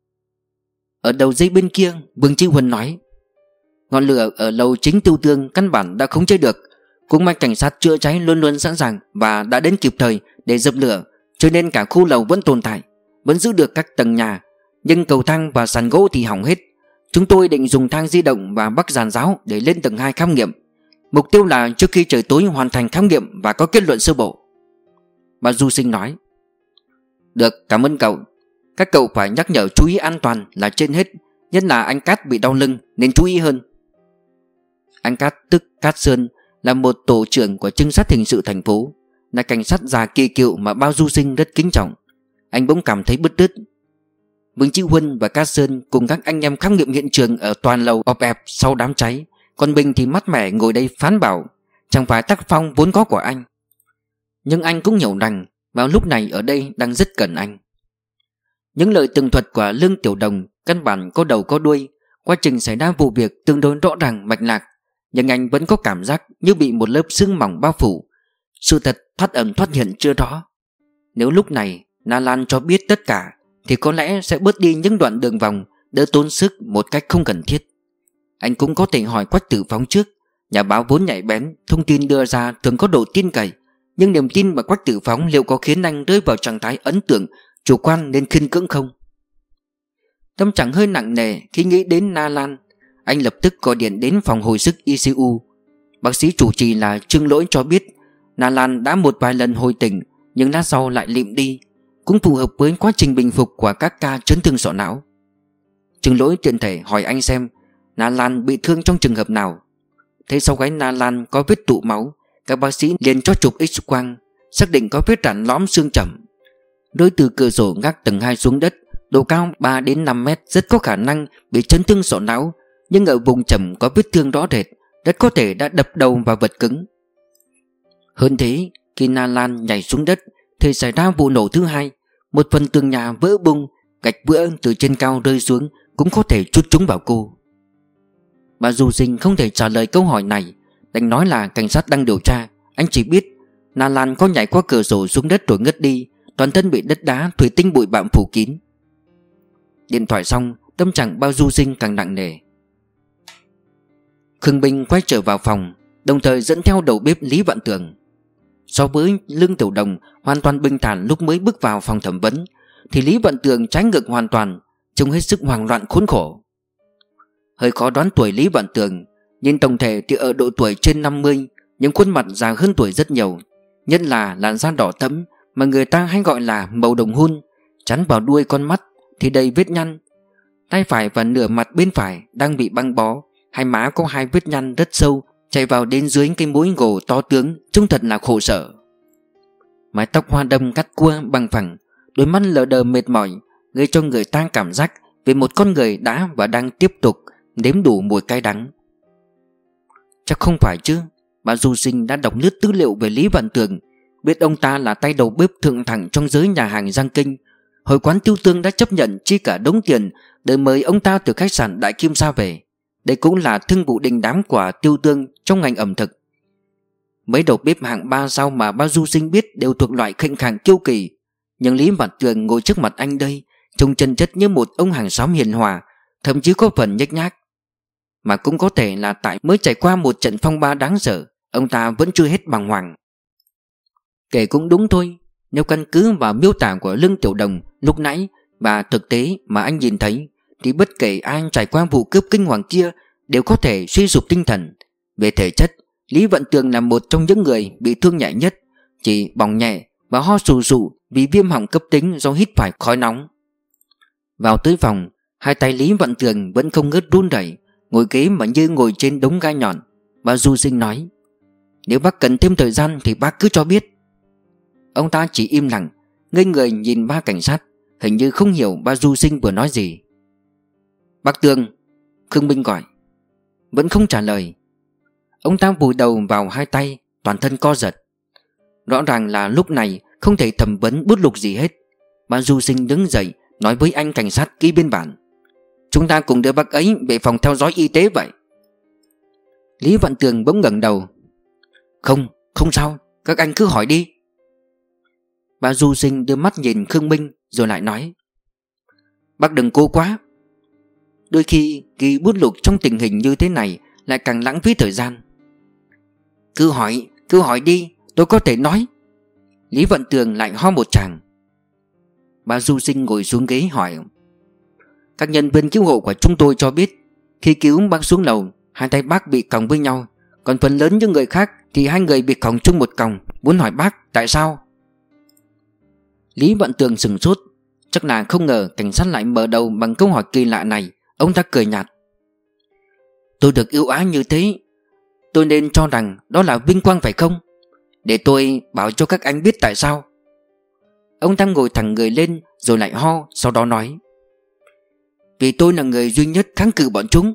[SPEAKER 1] Ở đầu dây bên kia, Vương Chí Huân nói, ngọn lửa ở lầu chính Tiêu Tương căn bản đã khống chế được. Cũng may cảnh sát chữa cháy luôn luôn sẵn sàng và đã đến kịp thời để dập lửa, cho nên cả khu lầu vẫn tồn tại, vẫn giữ được các tầng nhà. Nhưng cầu thang và sàn gỗ thì hỏng hết. Chúng tôi định dùng thang di động và bắc giàn giáo để lên tầng 2 khám nghiệm. Mục tiêu là trước khi trời tối hoàn thành khám nghiệm và có kết luận sơ bộ. Bà Du Sinh nói, được, cảm ơn cậu. Các cậu phải nhắc nhở chú ý an toàn là trên hết, nhất là anh Cát bị đau lưng nên chú ý hơn. Anh Cát tức Cát Sơn là một tổ trưởng của trinh sát hình sự thành phố, là cảnh sát già kỳ cựu mà Bao Du Sinh rất kính trọng. Anh bỗng cảm thấy bứt rứt. Vương Chí Huân và Cát Sơn cùng các anh em khám nghiệm hiện trường ở toàn lầu ọp ẹp sau đám cháy, còn mình thì mát mẻ ngồi đây phán bảo chẳng phải tác phong vốn có của anh. Nhưng anh cũng hiểu rằng vào lúc này ở đây đang rất cần anh. Những lời tường thuật của Lương Tiểu Đồng căn bản có đầu có đuôi, quá trình xảy ra vụ việc tương đối rõ ràng mạch lạc, nhưng anh vẫn có cảm giác như bị một lớp sương mỏng bao phủ. Sự thật thoát ẩn thoát hiện chưa rõ. Nếu lúc này Na Lan cho biết tất cả thì có lẽ sẽ bớt đi những đoạn đường vòng, đỡ tốn sức một cách không cần thiết. Anh cũng có thể hỏi Quách Tử Phóng trước. Nhà báo vốn nhạy bén, thông tin đưa ra thường có độ tin cậy, nhưng niềm tin vào Quách Tử Phóng liệu có khiến anh rơi vào trạng thái ấn tượng, chủ quan nên khiên cưỡng không? Tâm trạng hơi nặng nề khi nghĩ đến Na Lan. Anh lập tức gọi điện đến phòng hồi sức ICU. Bác sĩ chủ trì là Trương Lỗi cho biết Na Lan đã một vài lần hồi tỉnh, nhưng lát sau lại lịm đi, cũng phù hợp với quá trình bình phục của các ca chấn thương sọ não. Trương Lỗi tiện thể hỏi anh xem Na Lan bị thương trong trường hợp nào. Thấy sau gáy Na Lan có vết tụ máu, các bác sĩ liền cho chụp X-quang, xác định có vết rạn lõm xương chẩm. Rơi từ cửa sổ ngác tầng 2 xuống đất, độ cao 3 đến 5 mét, rất có khả năng bị chấn thương sọ não, nhưng ở vùng chẩm có vết thương rõ rệt, rất có thể đã đập đầu vào vật cứng. Hơn thế, khi Na Lan nhảy xuống đất thì xảy ra vụ nổ thứ hai. Một phần tường nhà vỡ bung, gạch vữa từ trên cao rơi xuống cũng có thể trút trúng vào cô. Bà Du Sinh không thể trả lời câu hỏi này, đành nói là cảnh sát đang điều tra. Anh chỉ biết Na Lan có nhảy qua cửa sổ xuống đất rồi ngất đi, toàn thân bị đất đá, thủy tinh bụi bặm phủ kín. Điện thoại xong, tâm trạng Bao Du Sinh càng nặng nề. Khương Minh quay trở vào phòng, đồng thời dẫn theo đầu bếp Lý Vạn Tường. So với Lương Tiểu Đồng hoàn toàn bình thản lúc mới bước vào phòng thẩm vấn, thì Lý Vạn Tường trái ngược hoàn toàn, trông hết sức hoảng loạn khốn khổ. Hơi khó đoán tuổi Lý Vạn Tường, nhìn tổng thể thì ở độ tuổi trên 50, nhưng khuôn mặt già hơn tuổi rất nhiều, nhất là làn da đỏ thẫm mà người ta hay gọi là màu đồng hun, chắn vào đuôi con mắt thì đầy vết nhăn. Tay phải và nửa mặt bên phải đang bị băng bó, hai má có 2 vết nhăn rất sâu chảy vào đến dưới cái mũi gồ to tướng, trông thật là khổ sở. Mái tóc hoa đâm cắt cua bằng phẳng, đôi mắt lờ đờ mệt mỏi, gây cho người ta cảm giác về một con người đã và đang tiếp tục nếm đủ mùi cay đắng. Chắc không phải chứ? Bà Du Sinh đã đọc lướt tư liệu về Lý Vạn Tường, biết ông ta là tay đầu bếp thượng thẳng trong giới nhà hàng Giang Kinh. Hội quán Tiêu Tương đã chấp nhận chi cả đống tiền để mời ông ta từ khách sạn Đại Kim Sa về. Đây cũng là thương vụ đình đám của Tiêu Tương trong ngành ẩm thực. Mấy đầu bếp hạng 3 sao mà bà Du Sinh biết đều thuộc loại khệnh khàng kiêu kỳ. Nhưng Lý Vạn Tường ngồi trước mặt anh đây trông chân chất như một ông hàng xóm hiền hòa, thậm chí có phần nhếch nhác. Mà cũng có thể là tại mới trải qua một trận phong ba đáng sợ, ông ta vẫn chưa hết bàng hoàng. Kể cũng đúng thôi. Nếu căn cứ vào miêu tả của Lương Tiểu Đồng lúc nãy và thực tế mà anh nhìn thấy, thì bất kể ai trải qua vụ cướp kinh hoàng kia đều có thể suy sụp tinh thần. Về thể chất, Lý Vạn Tường là một trong những người bị thương nhẹ nhất, chỉ bỏng nhẹ và ho sù sụ vì viêm họng cấp tính do hít phải khói nóng. Vào tới phòng, hai tay Lý Vạn Tường vẫn không ngớt run rẩy, ngồi ghế mà như ngồi trên đống gai nhọn. Bà Du Sinh nói: "Nếu bác cần thêm thời gian thì bác cứ cho biết." Ông ta chỉ im lặng, ngây người nhìn ba cảnh sát, hình như không hiểu bà Du Sinh vừa nói gì. "Bác Tường," Khương Minh gọi. Vẫn không trả lời. Ông ta vùi đầu vào hai tay, toàn thân co giật. Rõ ràng là lúc này không thể thẩm vấn bút lục gì hết. Bà Du Sinh đứng dậy nói với anh cảnh sát ký biên bản: "Chúng ta cùng đưa bác ấy về phòng theo dõi y tế vậy." Lý Vạn Tường bỗng ngẩng đầu: Không sao, các anh cứ hỏi đi." Bà Du Sinh đưa mắt nhìn Khương Minh rồi lại nói: "Bác đừng cố quá. Đôi khi ghi bút lục trong tình hình như thế này lại càng lãng phí thời gian." Cứ hỏi đi, tôi có thể nói." Lý Vạn Tường lại ho một tràng. Bà Du Sinh ngồi xuống ghế hỏi: "Các nhân viên cứu hộ của chúng tôi cho biết, khi cứu bác xuống lầu, hai tay bác bị còng với nhau, còn phần lớn những người khác thì hai người bị còng chung một còng. Muốn hỏi bác tại sao?" Lý Vạn Tường sửng sốt, chắc là không ngờ cảnh sát lại mở đầu bằng câu hỏi kỳ lạ này. Ông ta cười nhạt: "Tôi được ưu ái như thế, tôi nên cho rằng đó là vinh quang phải không? Để tôi bảo cho các anh biết tại sao." Ông ta ngồi thẳng người lên rồi lại ho, sau đó nói: "Vì tôi là người duy nhất kháng cự bọn chúng."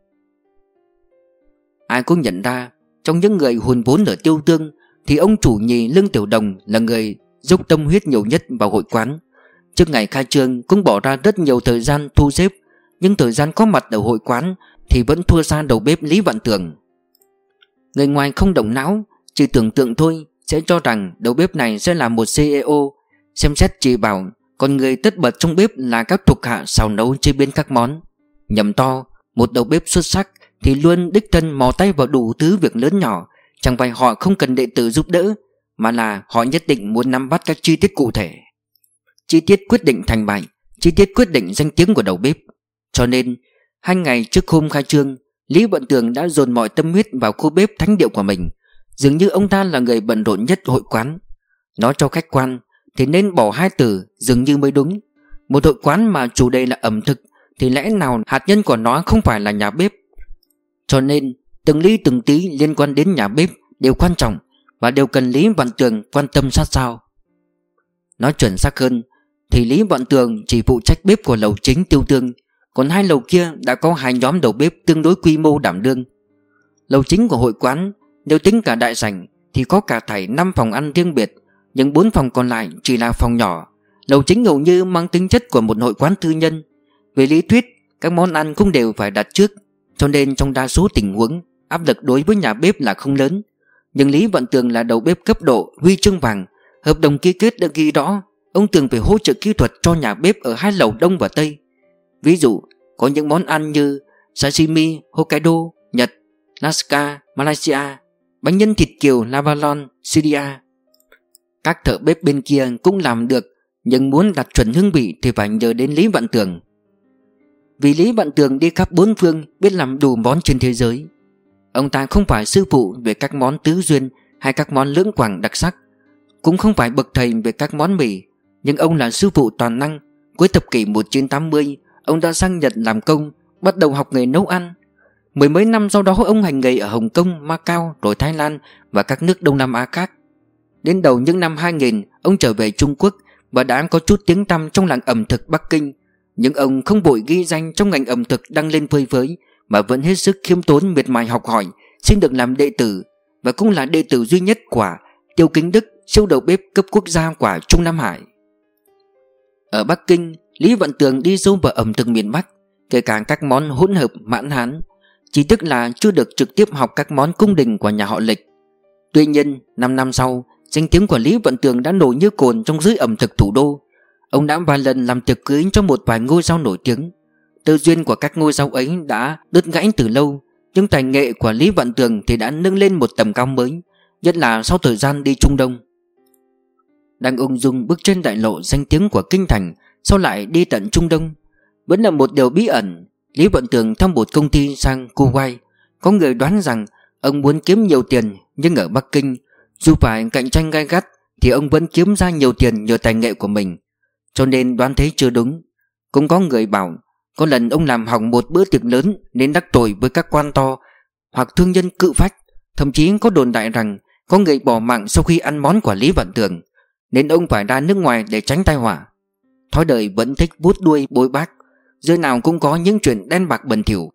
[SPEAKER 1] Ai cũng nhận ra trong những người hùn vốn ở Tiêu Tương thì ông chủ nhì Lương Tiểu Đồng là người dốc tâm huyết nhiều nhất vào hội quán. Trước ngày khai trương cũng bỏ ra rất nhiều thời gian thu xếp, nhưng thời gian có mặt ở hội quán thì vẫn thua xa đầu bếp Lý Vạn Tường. Người ngoài không động não, chỉ tưởng tượng thôi sẽ cho rằng đầu bếp này sẽ là một CEO, xem xét chỉ bảo, còn người tất bật trong bếp là các thuộc hạ xào nấu chế biến các món. Nhầm to, một đầu bếp xuất sắc thì luôn đích thân mò tay vào đủ thứ việc lớn nhỏ. Chẳng phải họ không cần đệ tử giúp đỡ, mà là họ nhất định muốn nắm bắt các chi tiết cụ thể. Chi tiết quyết định thành bại, chi tiết quyết định danh tiếng của đầu bếp. Cho nên 2 ngày trước hôm khai trương, Lý Vạn Tường đã dồn mọi tâm huyết vào khu bếp thánh điệu của mình. Dường như ông ta là người bận rộn nhất hội quán. Nói cho khách quan thì nên bỏ 2 từ dường như mới đúng. Một hội quán mà chủ đề là ẩm thực thì lẽ nào hạt nhân của nó không phải là nhà bếp? Cho nên từng ly từng tí liên quan đến nhà bếp đều quan trọng và đều cần Lý Vạn Tường quan tâm sát sao. Nói chuẩn xác hơn thì Lý Vạn Tường chỉ phụ trách bếp của lầu chính Tiêu Tương, còn 2 lầu kia đã có 2 nhóm đầu bếp tương đối quy mô đảm đương. Lầu chính của hội quán nếu tính cả đại sảnh thì có cả thảy 5 phòng ăn riêng biệt, nhưng 4 phòng còn lại chỉ là phòng nhỏ. Lầu chính hầu như mang tính chất của một hội quán tư nhân. Về lý thuyết các món ăn cũng đều phải đặt trước, cho nên trong đa số tình huống áp lực đối với nhà bếp là không lớn. Nhưng Lý Vạn Tường là đầu bếp cấp độ huy chương vàng, hợp đồng ký kết đã ghi rõ ông Tường phải hỗ trợ kỹ thuật cho nhà bếp ở 2 lầu Đông và Tây. Ví dụ có những món ăn như sashimi Hokkaido, Nhật, Alaska, Malaysia, bánh nhân thịt kiều Lavalon, Syria. Các thợ bếp bên kia cũng làm được, nhưng muốn đạt chuẩn hương vị thì phải nhờ đến Lý Vạn Tường. Vì Lý Vạn Tường đi khắp 4 phương, biết làm đủ món trên thế giới. Ông ta không phải sư phụ về các món tứ duyên hay các món lưỡng quảng đặc sắc, cũng không phải bậc thầy về các món mì, nhưng ông là sư phụ toàn năng. Cuối thập kỷ 1980, ông đã sang Nhật làm công, bắt đầu học nghề nấu ăn. 10 mấy năm sau đó ông hành nghề ở Hồng Kông, Macau, rồi Thái Lan và các nước Đông Nam Á khác. Đến đầu những năm 2000, ông trở về Trung Quốc và đã có chút tiếng tăm trong làng ẩm thực Bắc Kinh. Nhưng ông không vội ghi danh trong ngành ẩm thực đang lên phơi phới, mà vẫn hết sức khiêm tốn miệt mài học hỏi, xin được làm đệ tử. và cũng là đệ tử duy nhất của Tiêu Kính Đức, siêu đầu bếp cấp quốc gia của Trung Nam Hải. Ở Bắc Kinh, Lý Vận Tường đi sâu vào ẩm thực miền Bắc, kể cả các món hỗn hợp mãn Hán, chỉ tức là chưa được trực tiếp học các món cung đình của nhà họ Lịch. Tuy nhiên, 5 năm sau, danh tiếng của Lý Vận Tường đã nổi như cồn trong giới ẩm thực thủ đô. Ông đã vài lần làm tiệc cưới cho một vài ngôi sao nổi tiếng. Tư duyên của các ngôi sao ấy đã đứt gãy từ lâu, nhưng tài nghệ của Lý Vận Tường thì đã nâng lên một tầm cao mới, nhất là sau thời gian đi Trung Đông. Đang ung dung bước trên đại lộ danh tiếng của kinh thành, sau lại đi tận Trung Đông, vẫn là một điều bí ẩn. Lý Vận Tường thăm một công ty sang Kuwait. Có người đoán rằng ông muốn kiếm nhiều tiền, nhưng ở Bắc Kinh, dù phải cạnh tranh gay gắt thì ông vẫn kiếm ra nhiều tiền nhờ tài nghệ của mình, cho nên đoán thế chưa đúng. Cũng có người bảo có lần ông làm hỏng một bữa tiệc lớn nên đắc tội với các quan to hoặc thương nhân cự phách. Thậm chí có đồn đại rằng có người bỏ mạng sau khi ăn món của Lý Vận Tường, nên ông phải ra nước ngoài để tránh tai họa. Thói đời vẫn thích vuốt đuôi bối bác, nơi nào cũng có những chuyện đen bạc bẩn thỉu.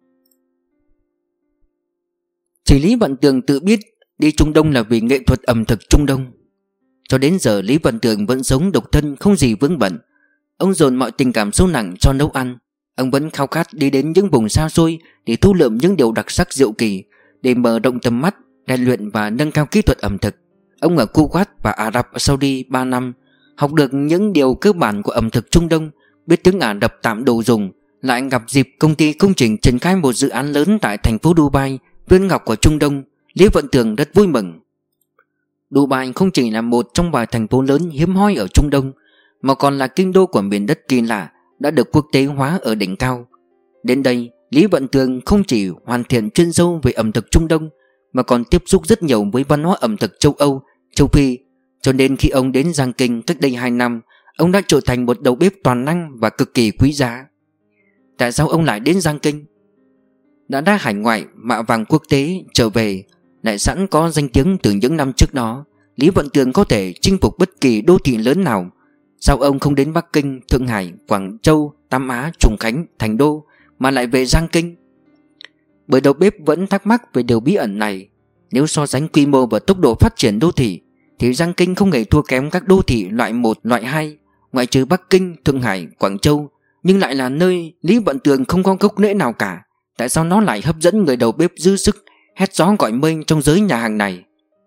[SPEAKER 1] Chỉ Lý Vận Tường tự biết đi Trung Đông là vì nghệ thuật ẩm thực Trung Đông. Cho đến giờ Lý Vận Tường vẫn sống độc thân, không gì vướng bận. Ông dồn mọi tình cảm sâu nặng cho nấu ăn. Ông vẫn khao khát đi đến những vùng xa xôi để thu lượm những điều đặc sắc diệu kỳ, để mở rộng tầm mắt, rèn luyện và nâng cao kỹ thuật ẩm thực. Ông ở Kuwait và Ả Rập Saudi 3 năm, học được những điều cơ bản của ẩm thực Trung Đông, biết tiếng Ả Rập tạm đồ dùng. Lại gặp dịp công ty công trình triển khai một dự án lớn tại thành phố Dubai, viên ngọc của Trung Đông. Lý Vận Tường rất vui mừng. Dubai không chỉ là một trong vài thành phố lớn hiếm hoi ở Trung Đông, mà còn là kinh đô của miền đất kỳ lạ đã được quốc tế hóa ở đỉnh cao. Đến đây, Lý Vận Tường không chỉ hoàn thiện chuyên sâu về ẩm thực Trung Đông, mà còn tiếp xúc rất nhiều với văn hóa ẩm thực châu Âu, châu Phi. Cho nên khi ông đến Giang Kinh cách đây 2 năm, ông đã trở thành một đầu bếp toàn năng và cực kỳ quý giá. Tại sao ông lại đến Giang Kinh? Đã ra hải ngoại, mạ vàng quốc tế, trở về, lại sẵn có danh tiếng từ những năm trước đó. Lý Vận Tường có thể chinh phục bất kỳ đô thị lớn nào. Sao ông không đến Bắc Kinh, Thượng Hải, Quảng Châu, Tam Á, Trùng Khánh, Thành Đô, mà lại về Giang Kinh? Bởi đầu bếp vẫn thắc mắc về điều bí ẩn này. Nếu so sánh quy mô và tốc độ phát triển đô thị thì Giang Kinh không hề thua kém các đô thị loại 1, loại 2, ngoại trừ Bắc Kinh, Thượng Hải, Quảng Châu, nhưng lại là nơi Lý Vận Tường không có gốc rễ nào cả. Tại sao nó lại hấp dẫn người đầu bếp dư sức hét gió gọi mây trong giới nhà hàng này?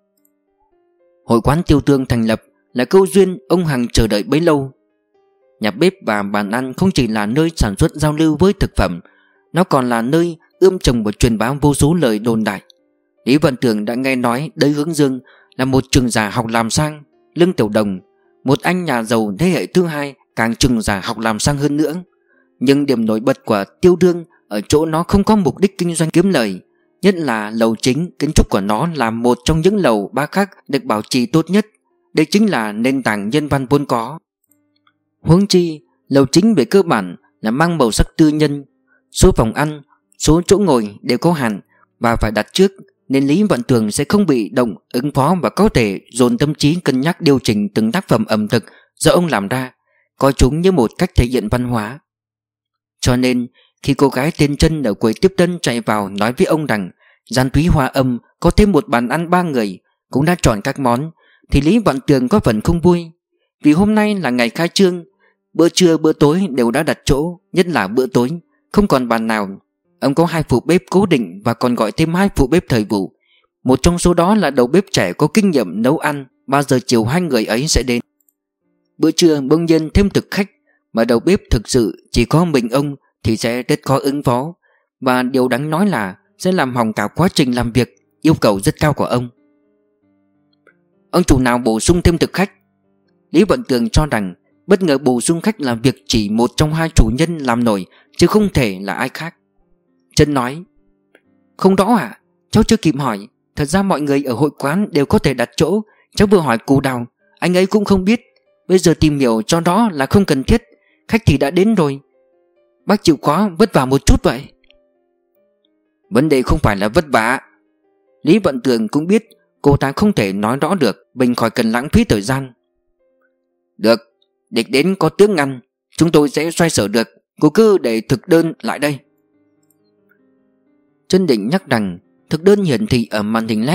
[SPEAKER 1] Hội quán Tiêu Tương thành lập là câu duyên ông Hằng chờ đợi bấy lâu. Nhà bếp và bàn ăn không chỉ là nơi sản xuất giao lưu với thực phẩm, nó còn là nơi ươm trồng và truyền bá vô số lời đồn đại. Lý Vận Tường đã nghe nói Đới Hướng Dương là một trường giả học làm sang. Lương Tiểu Đồng, một anh nhà giàu thế hệ thứ hai, càng trường giả học làm sang hơn nữa. Nhưng điểm nổi bật của Tiêu Tương ở chỗ nó không có mục đích kinh doanh kiếm lời. Nhất là lầu chính, kiến trúc của nó là một trong những lầu ba khác được bảo trì tốt nhất. Đây chính là nền tảng nhân văn vốn có. Huống chi, lầu chính về cơ bản là mang màu sắc tư nhân. Số phòng ăn, số chỗ ngồi đều có hạn và phải đặt trước, nên Lý Vận Tường sẽ không bị động ứng phó và có thể dồn tâm trí cân nhắc điều chỉnh từng tác phẩm ẩm thực do ông làm ra, coi chúng như một cách thể hiện văn hóa. Cho nên khi cô gái tên Trân ở quầy tiếp tân chạy vào nói với ông rằng Gian Túy Hoa Âm có thêm một bàn ăn 3 người, cũng đã chọn các món, thì Lý Vận Tường có phần không vui. Vì hôm nay là ngày khai trương, bữa trưa bữa tối đều đã đặt chỗ, nhất là bữa tối không còn bàn nào. Ông có 2 phụ bếp cố định và còn gọi thêm 2 phụ bếp thời vụ. Một trong số đó là đầu bếp trẻ có kinh nghiệm nấu ăn. 3 giờ chiều 2 người ấy sẽ đến. Bữa trưa bỗng nhiên thêm thực khách, mà đầu bếp thực sự chỉ có mình ông thì sẽ rất khó ứng phó. Và điều đáng nói là sẽ làm hỏng cả quá trình làm việc, yêu cầu rất cao của ông. Ông chủ nào bổ sung thêm thực khách? Lý Vận Tường cho rằng bất ngờ bổ sung khách là việc chỉ một trong 2 chủ nhân làm nổi, chứ không thể là ai khác. Trân nói: Không rõ ạ, cháu chưa kịp hỏi. Thật ra mọi người ở hội quán đều có thể đặt chỗ. Cháu vừa hỏi cụ Đào, anh ấy cũng không biết. Bây giờ tìm hiểu cho đó là không cần thiết. Khách thì đã đến rồi. Bác chịu khó vất vả một chút vậy. Vấn đề không phải là vất vả. Lý Vận Tường cũng biết cô ta không thể nói rõ được, mình khỏi cần lãng phí thời gian. Được, địch đến có tiếng ngăn, chúng tôi sẽ xoay sở được. Cô cứ để thực đơn lại đây. Trân định nhắc rằng thực đơn hiển thị ở màn hình LED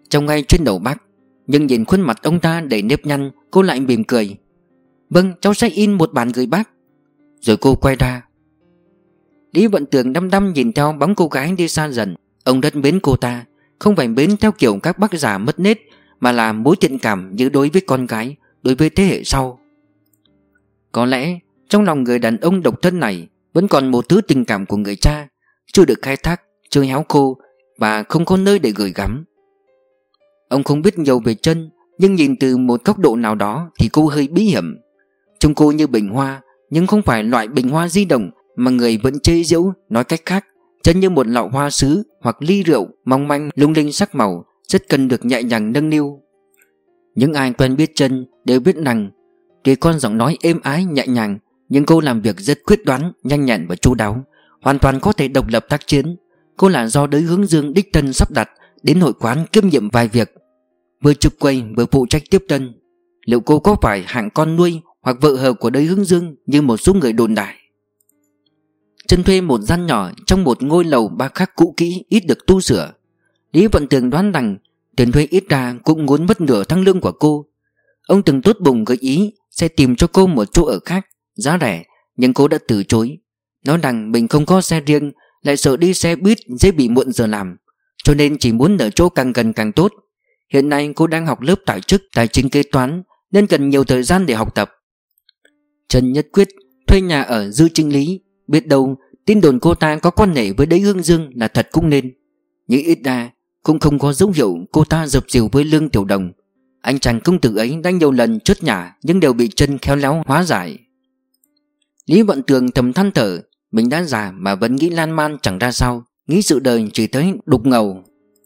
[SPEAKER 1] trông ngay trên đầu bác. Nhưng nhìn khuôn mặt ông ta đầy nếp nhăn, cô lại mỉm cười. Vâng, cháu sẽ in một bản gửi bác. Rồi cô quay ra. Lý Vận Tường đăm đăm nhìn theo bóng cô gái đi xa dần. Ông rất mến cô ta, không phải mến theo kiểu các bác già mất nết, mà là mối thiện cảm như đối với con gái, đối với thế hệ sau. Có lẽ trong lòng người đàn ông độc thân này vẫn còn một thứ tình cảm của người cha, chưa được khai thác, chưa héo khô và không có nơi để gửi gắm. Ông không biết nhiều về Trân, nhưng nhìn từ một góc độ nào đó thì cô hơi bí hiểm. Trông cô như bình hoa, nhưng không phải loại bình hoa di động mà người vẫn chế giễu. Nói cách khác, Trân như một lọ hoa sứ hoặc ly rượu mong manh lung linh sắc màu, rất cần được nhẹ nhàng nâng niu. Những ai quen biết Trân đều biết rằng tuy con giọng nói êm ái nhẹ nhàng, nhưng cô làm việc rất quyết đoán, nhanh nhẹn và chu đáo, hoàn toàn có thể độc lập tác chiến. Cô là do Đới Hướng Dương đích thân sắp đặt đến hội quán kiêm nhiệm vài việc, vừa trực quầy vừa phụ trách tiếp tân. Liệu cô có phải hạng con nuôi hoặc vợ hờ của Đới Hướng Dương như một số người đồn đại? Trân thuê một gian nhỏ trong một ngôi lầu ba khắc cũ kỹ, ít được tu sửa. Lý Vận Tường đoán rằng tiền thuê ít ra cũng muốn mất nửa tháng lương của cô. Ông từng tốt bụng gợi ý sẽ tìm cho cô một chỗ ở khác, giá rẻ, nhưng cô đã từ chối. Nói rằng mình không có xe riêng, lại sợ đi xe buýt dễ bị muộn giờ làm, cho nên chỉ muốn ở chỗ càng gần càng tốt. Hiện nay cô đang học lớp tại chức tài chính kế toán, nên cần nhiều thời gian để học tập. Trần nhất quyết thuê nhà ở Dư Trinh Lý. Biết đâu tin đồn cô ta có quan hệ với Đới Hướng Dương là thật cũng nên. Nhưng ít ra cũng không có dấu hiệu cô ta dập dìu với Lương Tiểu Đồng. Anh chàng công tử ấy đã nhiều lần chốt nhả, nhưng đều bị Trân khéo léo hóa giải. Lý Vận Tường thầm than thở, mình đã già mà vẫn nghĩ lan man chẳng ra sao, nghĩ sự đời chỉ thấy đục ngầu.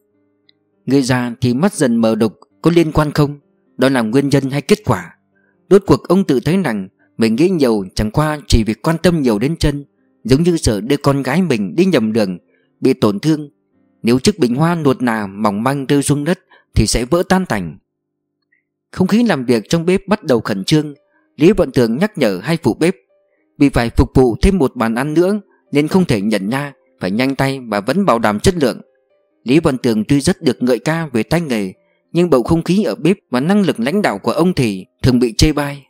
[SPEAKER 1] Người già thì mắt dần mờ đục, có liên quan không? Đó là nguyên nhân hay kết quả? Rốt cuộc ông tự thấy rằng mình nghĩ nhiều chẳng qua chỉ vì quan tâm nhiều đến Trân, giống như sợ đưa con gái mình đi nhầm đường, bị tổn thương. Nếu chiếc bình hoa nuột nà mỏng manh rơi xuống đất thì sẽ vỡ tan tành. Không khí làm việc trong bếp bắt đầu khẩn trương. Lý Vận Tường nhắc nhở hai phụ bếp vì phải phục vụ thêm một bàn ăn nữa nên không thể nhẫn nha, phải nhanh tay và vẫn bảo đảm chất lượng. Lý Vận Tường tuy rất được ngợi ca về tay nghề, nhưng bầu không khí ở bếp và năng lực lãnh đạo của ông thì thường bị chê bai.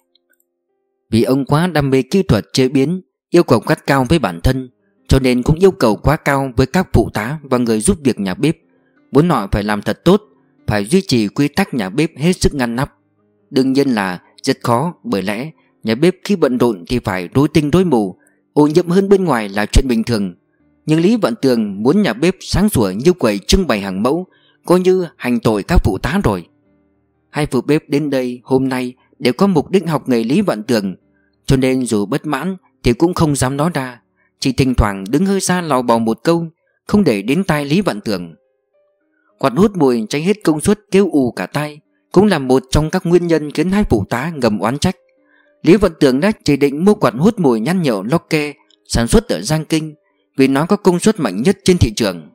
[SPEAKER 1] Vì ông quá đam mê kỹ thuật chế biến, yêu cầu gắt cao với bản thân, cho nên cũng yêu cầu quá cao với các phụ tá và người giúp việc nhà bếp. Muốn họ phải làm thật tốt, phải duy trì quy tắc nhà bếp hết sức ngăn nắp. Đương nhiên là rất khó, bởi lẽ nhà bếp khi bận rộn thì phải rối tinh rối mù, ô nhiễm hơn bên ngoài là chuyện bình thường. Nhưng Lý Vận Tường muốn nhà bếp sáng sủa như quầy trưng bày hàng mẫu, coi như hành tội các phụ tá rồi. Hai phụ bếp đến đây hôm nay đều có mục đích học nghề Lý Vận Tường, cho nên dù bất mãn thì cũng không dám nói ra, chỉ thỉnh thoảng đứng hơi xa lò bò một câu, không để đến tai Lý Vận Tường. Quạt hút mùi cháy hết công suất kêu ù cả tai, cũng là một trong các nguyên nhân khiến hai phụ tá ngầm oán trách. Lý Vận Tường đã chỉ định mua quạt hút mùi nhãn hiệu Locke sản xuất ở Giang Kinh, vì nó có công suất mạnh nhất trên thị trường.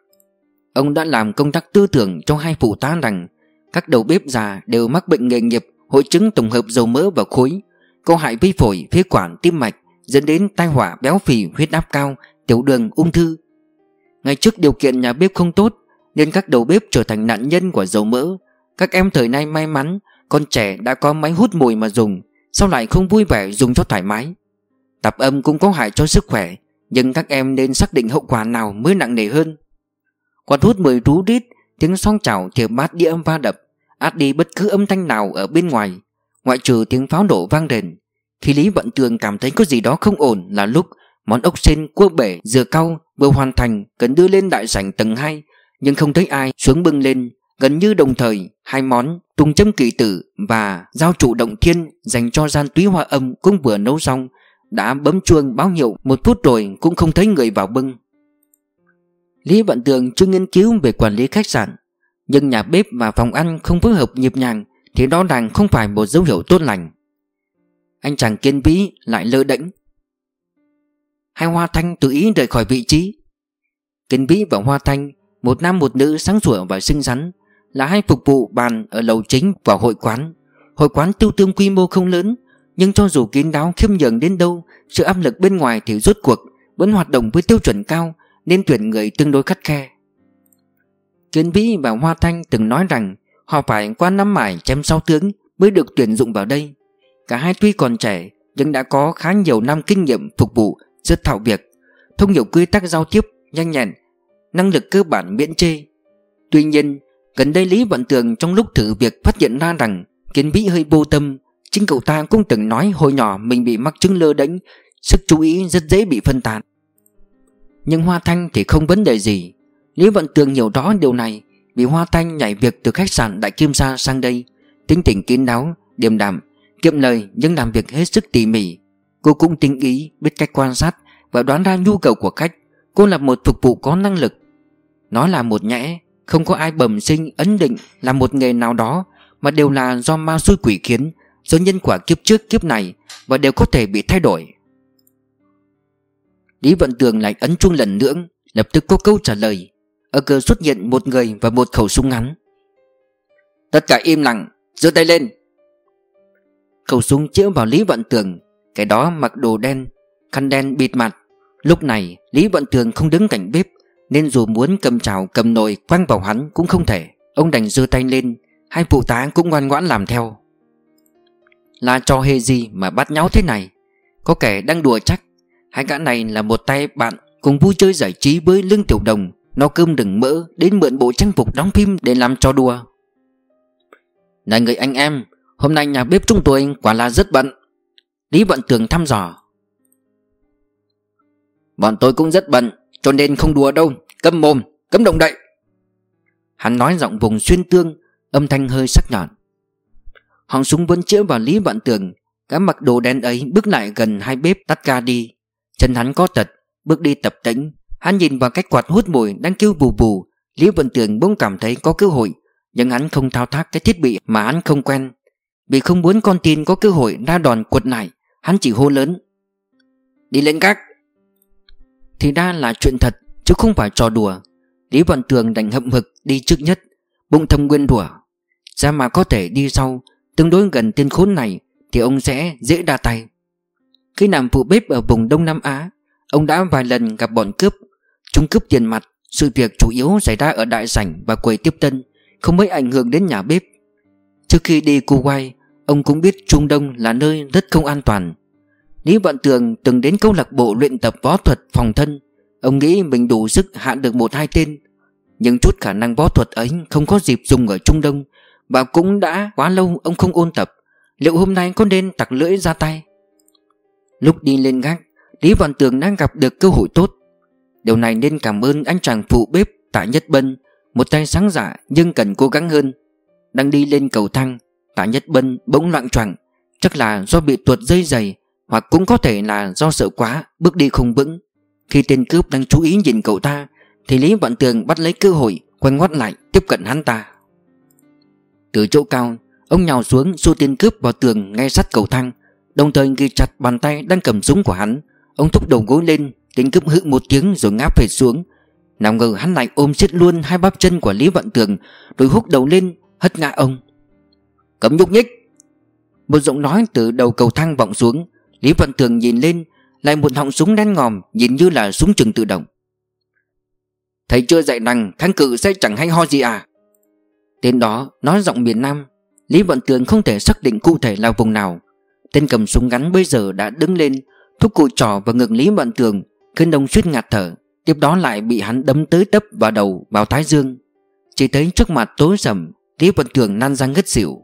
[SPEAKER 1] Ông đã làm công tác tư tưởng cho hai phụ tá rằng các đầu bếp già đều mắc bệnh nghề nghiệp hội chứng tổng hợp dầu mỡ và khối, có hại với phổi, phế quản, tim mạch, dẫn đến tai họa béo phì, huyết áp cao, tiểu đường, ung thư. Ngày trước điều kiện nhà bếp không tốt nên các đầu bếp trở thành nạn nhân của dầu mỡ. Các em thời nay may mắn con trẻ đã có máy hút mùi mà dùng, sao lại không vui vẻ dùng cho thoải mái. Tạp âm cũng có hại cho sức khỏe, nhưng các em nên xác định hậu quả nào mới nặng nề hơn. Quạt hút mùi rú rít, tiếng xoong chảo thìa bát đĩa va đập át đi bất cứ âm thanh nào ở bên ngoài, ngoại trừ tiếng pháo nổ vang rền. Khi Lý Vận Tường cảm thấy có gì đó không ổn là lúc món ốc sên cua bể dừa cau vừa hoàn thành, cần đưa lên đại sảnh tầng 2, nhưng không thấy ai xuống bưng lên. Gần như đồng thời, hai món trùng châm kỳ tử và dao trụ động thiên dành cho gian túy hoa âm cũng vừa nấu xong. Đã bấm chuông báo hiệu 1 phút rồi cũng không thấy người vào bưng. Lý Vận Tường chưa nghiên cứu về quản lý khách sạn, nhưng nhà bếp và phòng ăn không phối hợp nhịp nhàng thì đó đàng không phải một dấu hiệu tốt lành. Anh chàng Kiên Vĩ lại lơ đễnh. Hai Hoa Thanh tự ý rời khỏi vị trí. Kiên Vĩ và Hoa Thanh, một nam một nữ sáng sủa và xinh xắn, là hai phục vụ bàn ở lầu chính và hội quán. Hội quán tiêu tương quy mô không lớn, nhưng cho dù kín đáo khiêm nhường đến đâu, sự áp lực bên ngoài thì rốt cuộc vẫn hoạt động với tiêu chuẩn cao, nên tuyển người tương đối khắt khe. Kiến Vĩ và Hoa Thanh từng nói rằng họ phải qua năm mải chém sáu tướng mới được tuyển dụng vào đây. Cả hai tuy còn trẻ nhưng đã có khá nhiều năm kinh nghiệm phục vụ, rất thạo việc, thông hiểu quy tắc giao tiếp, nhanh nhẹn, năng lực cơ bản miễn chê. Tuy nhiên, gần đây Lý Vận Tường trong lúc thử việc phát hiện ra rằng Kiến Vĩ hơi vô tâm. Chính cậu ta cũng từng nói hồi nhỏ mình bị mắc chứng lơ đễnh, sức chú ý rất dễ bị phân tán. Nhưng Hoa Thanh thì không vấn đề gì. Lý Vận Tường hiểu rõ điều này vì Hoa Thanh nhảy việc từ khách sạn Đại Kim Sa sang đây. Tính tình kín đáo, điềm đạm, kiệm lời nhưng làm việc hết sức tỉ mỉ. Cô cũng tinh ý, biết cách quan sát và đoán ra nhu cầu của khách. Cô là một phục vụ có năng lực. Nó là một nhẽ, không có ai bẩm sinh ấn định là một nghề nào đó, mà đều là do ma xui quỷ khiến, do nhân quả kiếp trước kiếp này, và đều có thể bị thay đổi. Lý Vận Tường lại ấn chuông lần nữa, lập tức có câu trả lời. Ở cửa xuất hiện một người và một khẩu súng ngắn. Tất cả im lặng, giơ tay lên. Khẩu súng chĩa vào Lý Vận Tường. Cái đó mặc đồ đen, khăn đen bịt mặt. Lúc này Lý Vận Tường không đứng cạnh bếp, nên dù muốn cầm chảo cầm nồi quăng vào hắn cũng không thể. Ông đành giơ tay lên. Hai phụ tá cũng ngoan ngoãn làm theo. Là trò hề gì mà bắt nháo thế này? Có kẻ đang đùa chắc. Hai gã này là một tay bạn cùng vui chơi giải trí với Lương Tiểu Đồng, no cơm đừng mỡ, đến mượn bộ trang phục đóng phim để làm trò đùa. Này người anh em, hôm nay nhà bếp chúng tôi quả là rất bận. Lý Vận Tường thăm dò. Bọn tôi cũng rất bận, cho nên không đùa đâu. Câm mồm, cấm động đậy. Hắn nói giọng vùng xuyên tương, âm thanh hơi sắc nhọn. Họng súng vẫn chĩa vào Lý Vận Tường. Gã mặc đồ đen ấy bước lại gần hai bếp tắt ga đi. Chân hắn có tật, bước đi tập tễnh. Hắn nhìn vào cái quạt hút mùi đang kêu bù bù. Lý Vận Tường bỗng cảm thấy có cơ hội, nhưng hắn không thao tác cái thiết bị mà hắn không quen. Vì không muốn con tin có cơ hội ra đòn quật lại, hắn chỉ hô lớn: đi lên gác. Thì ra là chuyện thật chứ không phải trò đùa. Lý Vận Tường đành hậm hực đi trước nhất, bụng thầm nguyên rủa: ra mà có thể đi sau, tương đối gần tên khốn này thì ông sẽ dễ đa tay. Khi làm phụ bếp ở vùng Đông Nam Á, ông đã vài lần gặp bọn cướp. Chúng cướp tiền mặt. Sự việc chủ yếu xảy ra ở đại sảnh và quầy tiếp tân, không mấy ảnh hưởng đến nhà bếp. Trước khi đi Kuwait, ông cũng biết Trung Đông là nơi rất không an toàn. Lý Vận Tường từng đến câu lạc bộ luyện tập võ thuật phòng thân. Ông nghĩ mình đủ sức hạ được một hai tên, nhưng chút khả năng võ thuật ấy không có dịp dùng ở Trung Đông, và cũng đã quá lâu ông không ôn tập. Liệu hôm nay có nên tặc lưỡi ra tay? Lúc đi lên gác, Lý Vận Tường đang gặp được cơ hội tốt. Điều này nên cảm ơn anh chàng phụ bếp Tạ Nhất Bân, một tay sáng dạ nhưng cần cố gắng hơn. Đang đi lên cầu thang, Tạ Nhất Bân bỗng loạng choạng, chắc là do bị tuột dây giày, hoặc cũng có thể là do sợ quá, bước đi không vững. Khi tên cướp đang chú ý nhìn cậu ta, thì Lý Vận Tường bắt lấy cơ hội quay ngoắt lại tiếp cận hắn ta. Từ chỗ cao, ông nhào xuống xô tên cướp vào tường ngay sát cầu thang, đồng thời ghi chặt bàn tay đang cầm súng của hắn. Ông thúc đầu gối lên, tên cướp hự một tiếng rồi ngã phệt xuống. Nào ngờ hắn lại ôm siết luôn hai bắp chân của Lý Vận Tường, rồi húc đầu lên hất ngã ông. Cấm nhúc nhích. Một giọng nói từ đầu cầu thang vọng xuống. Lý Vận Tường nhìn lên, lại một họng súng đen ngòm, nhìn như là súng trường tự động. Thầy chưa dạy rằng kháng cự sẽ chẳng hay ho gì à? Tên đó nói giọng miền Nam. Lý Vận Tường không thể xác định cụ thể là vùng nào. Tên cầm súng ngắn bây giờ đã đứng lên, thúc cùi trỏ vào ngực Lý Vận Tường, khiến ông suýt ngạt thở. Tiếp đó lại bị hắn đấm tới tấp vào đầu, vào thái dương. Chỉ thấy trước mặt tối sầm, Lý Vận Tường lăn ra ngất xỉu.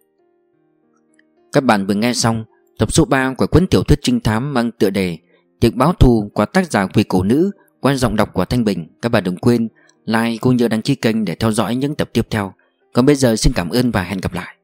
[SPEAKER 1] Các bạn vừa nghe xong tập số 3 của cuốn tiểu thuyết trinh thám mang tựa đề Tiệc báo thù của tác giả Quỷ Cổ Nữ qua giọng đọc của Thanh Bình. Các bạn đừng quên like cũng như đăng ký kênh để theo dõi những tập tiếp theo. Còn bây giờ xin cảm ơn và hẹn gặp lại.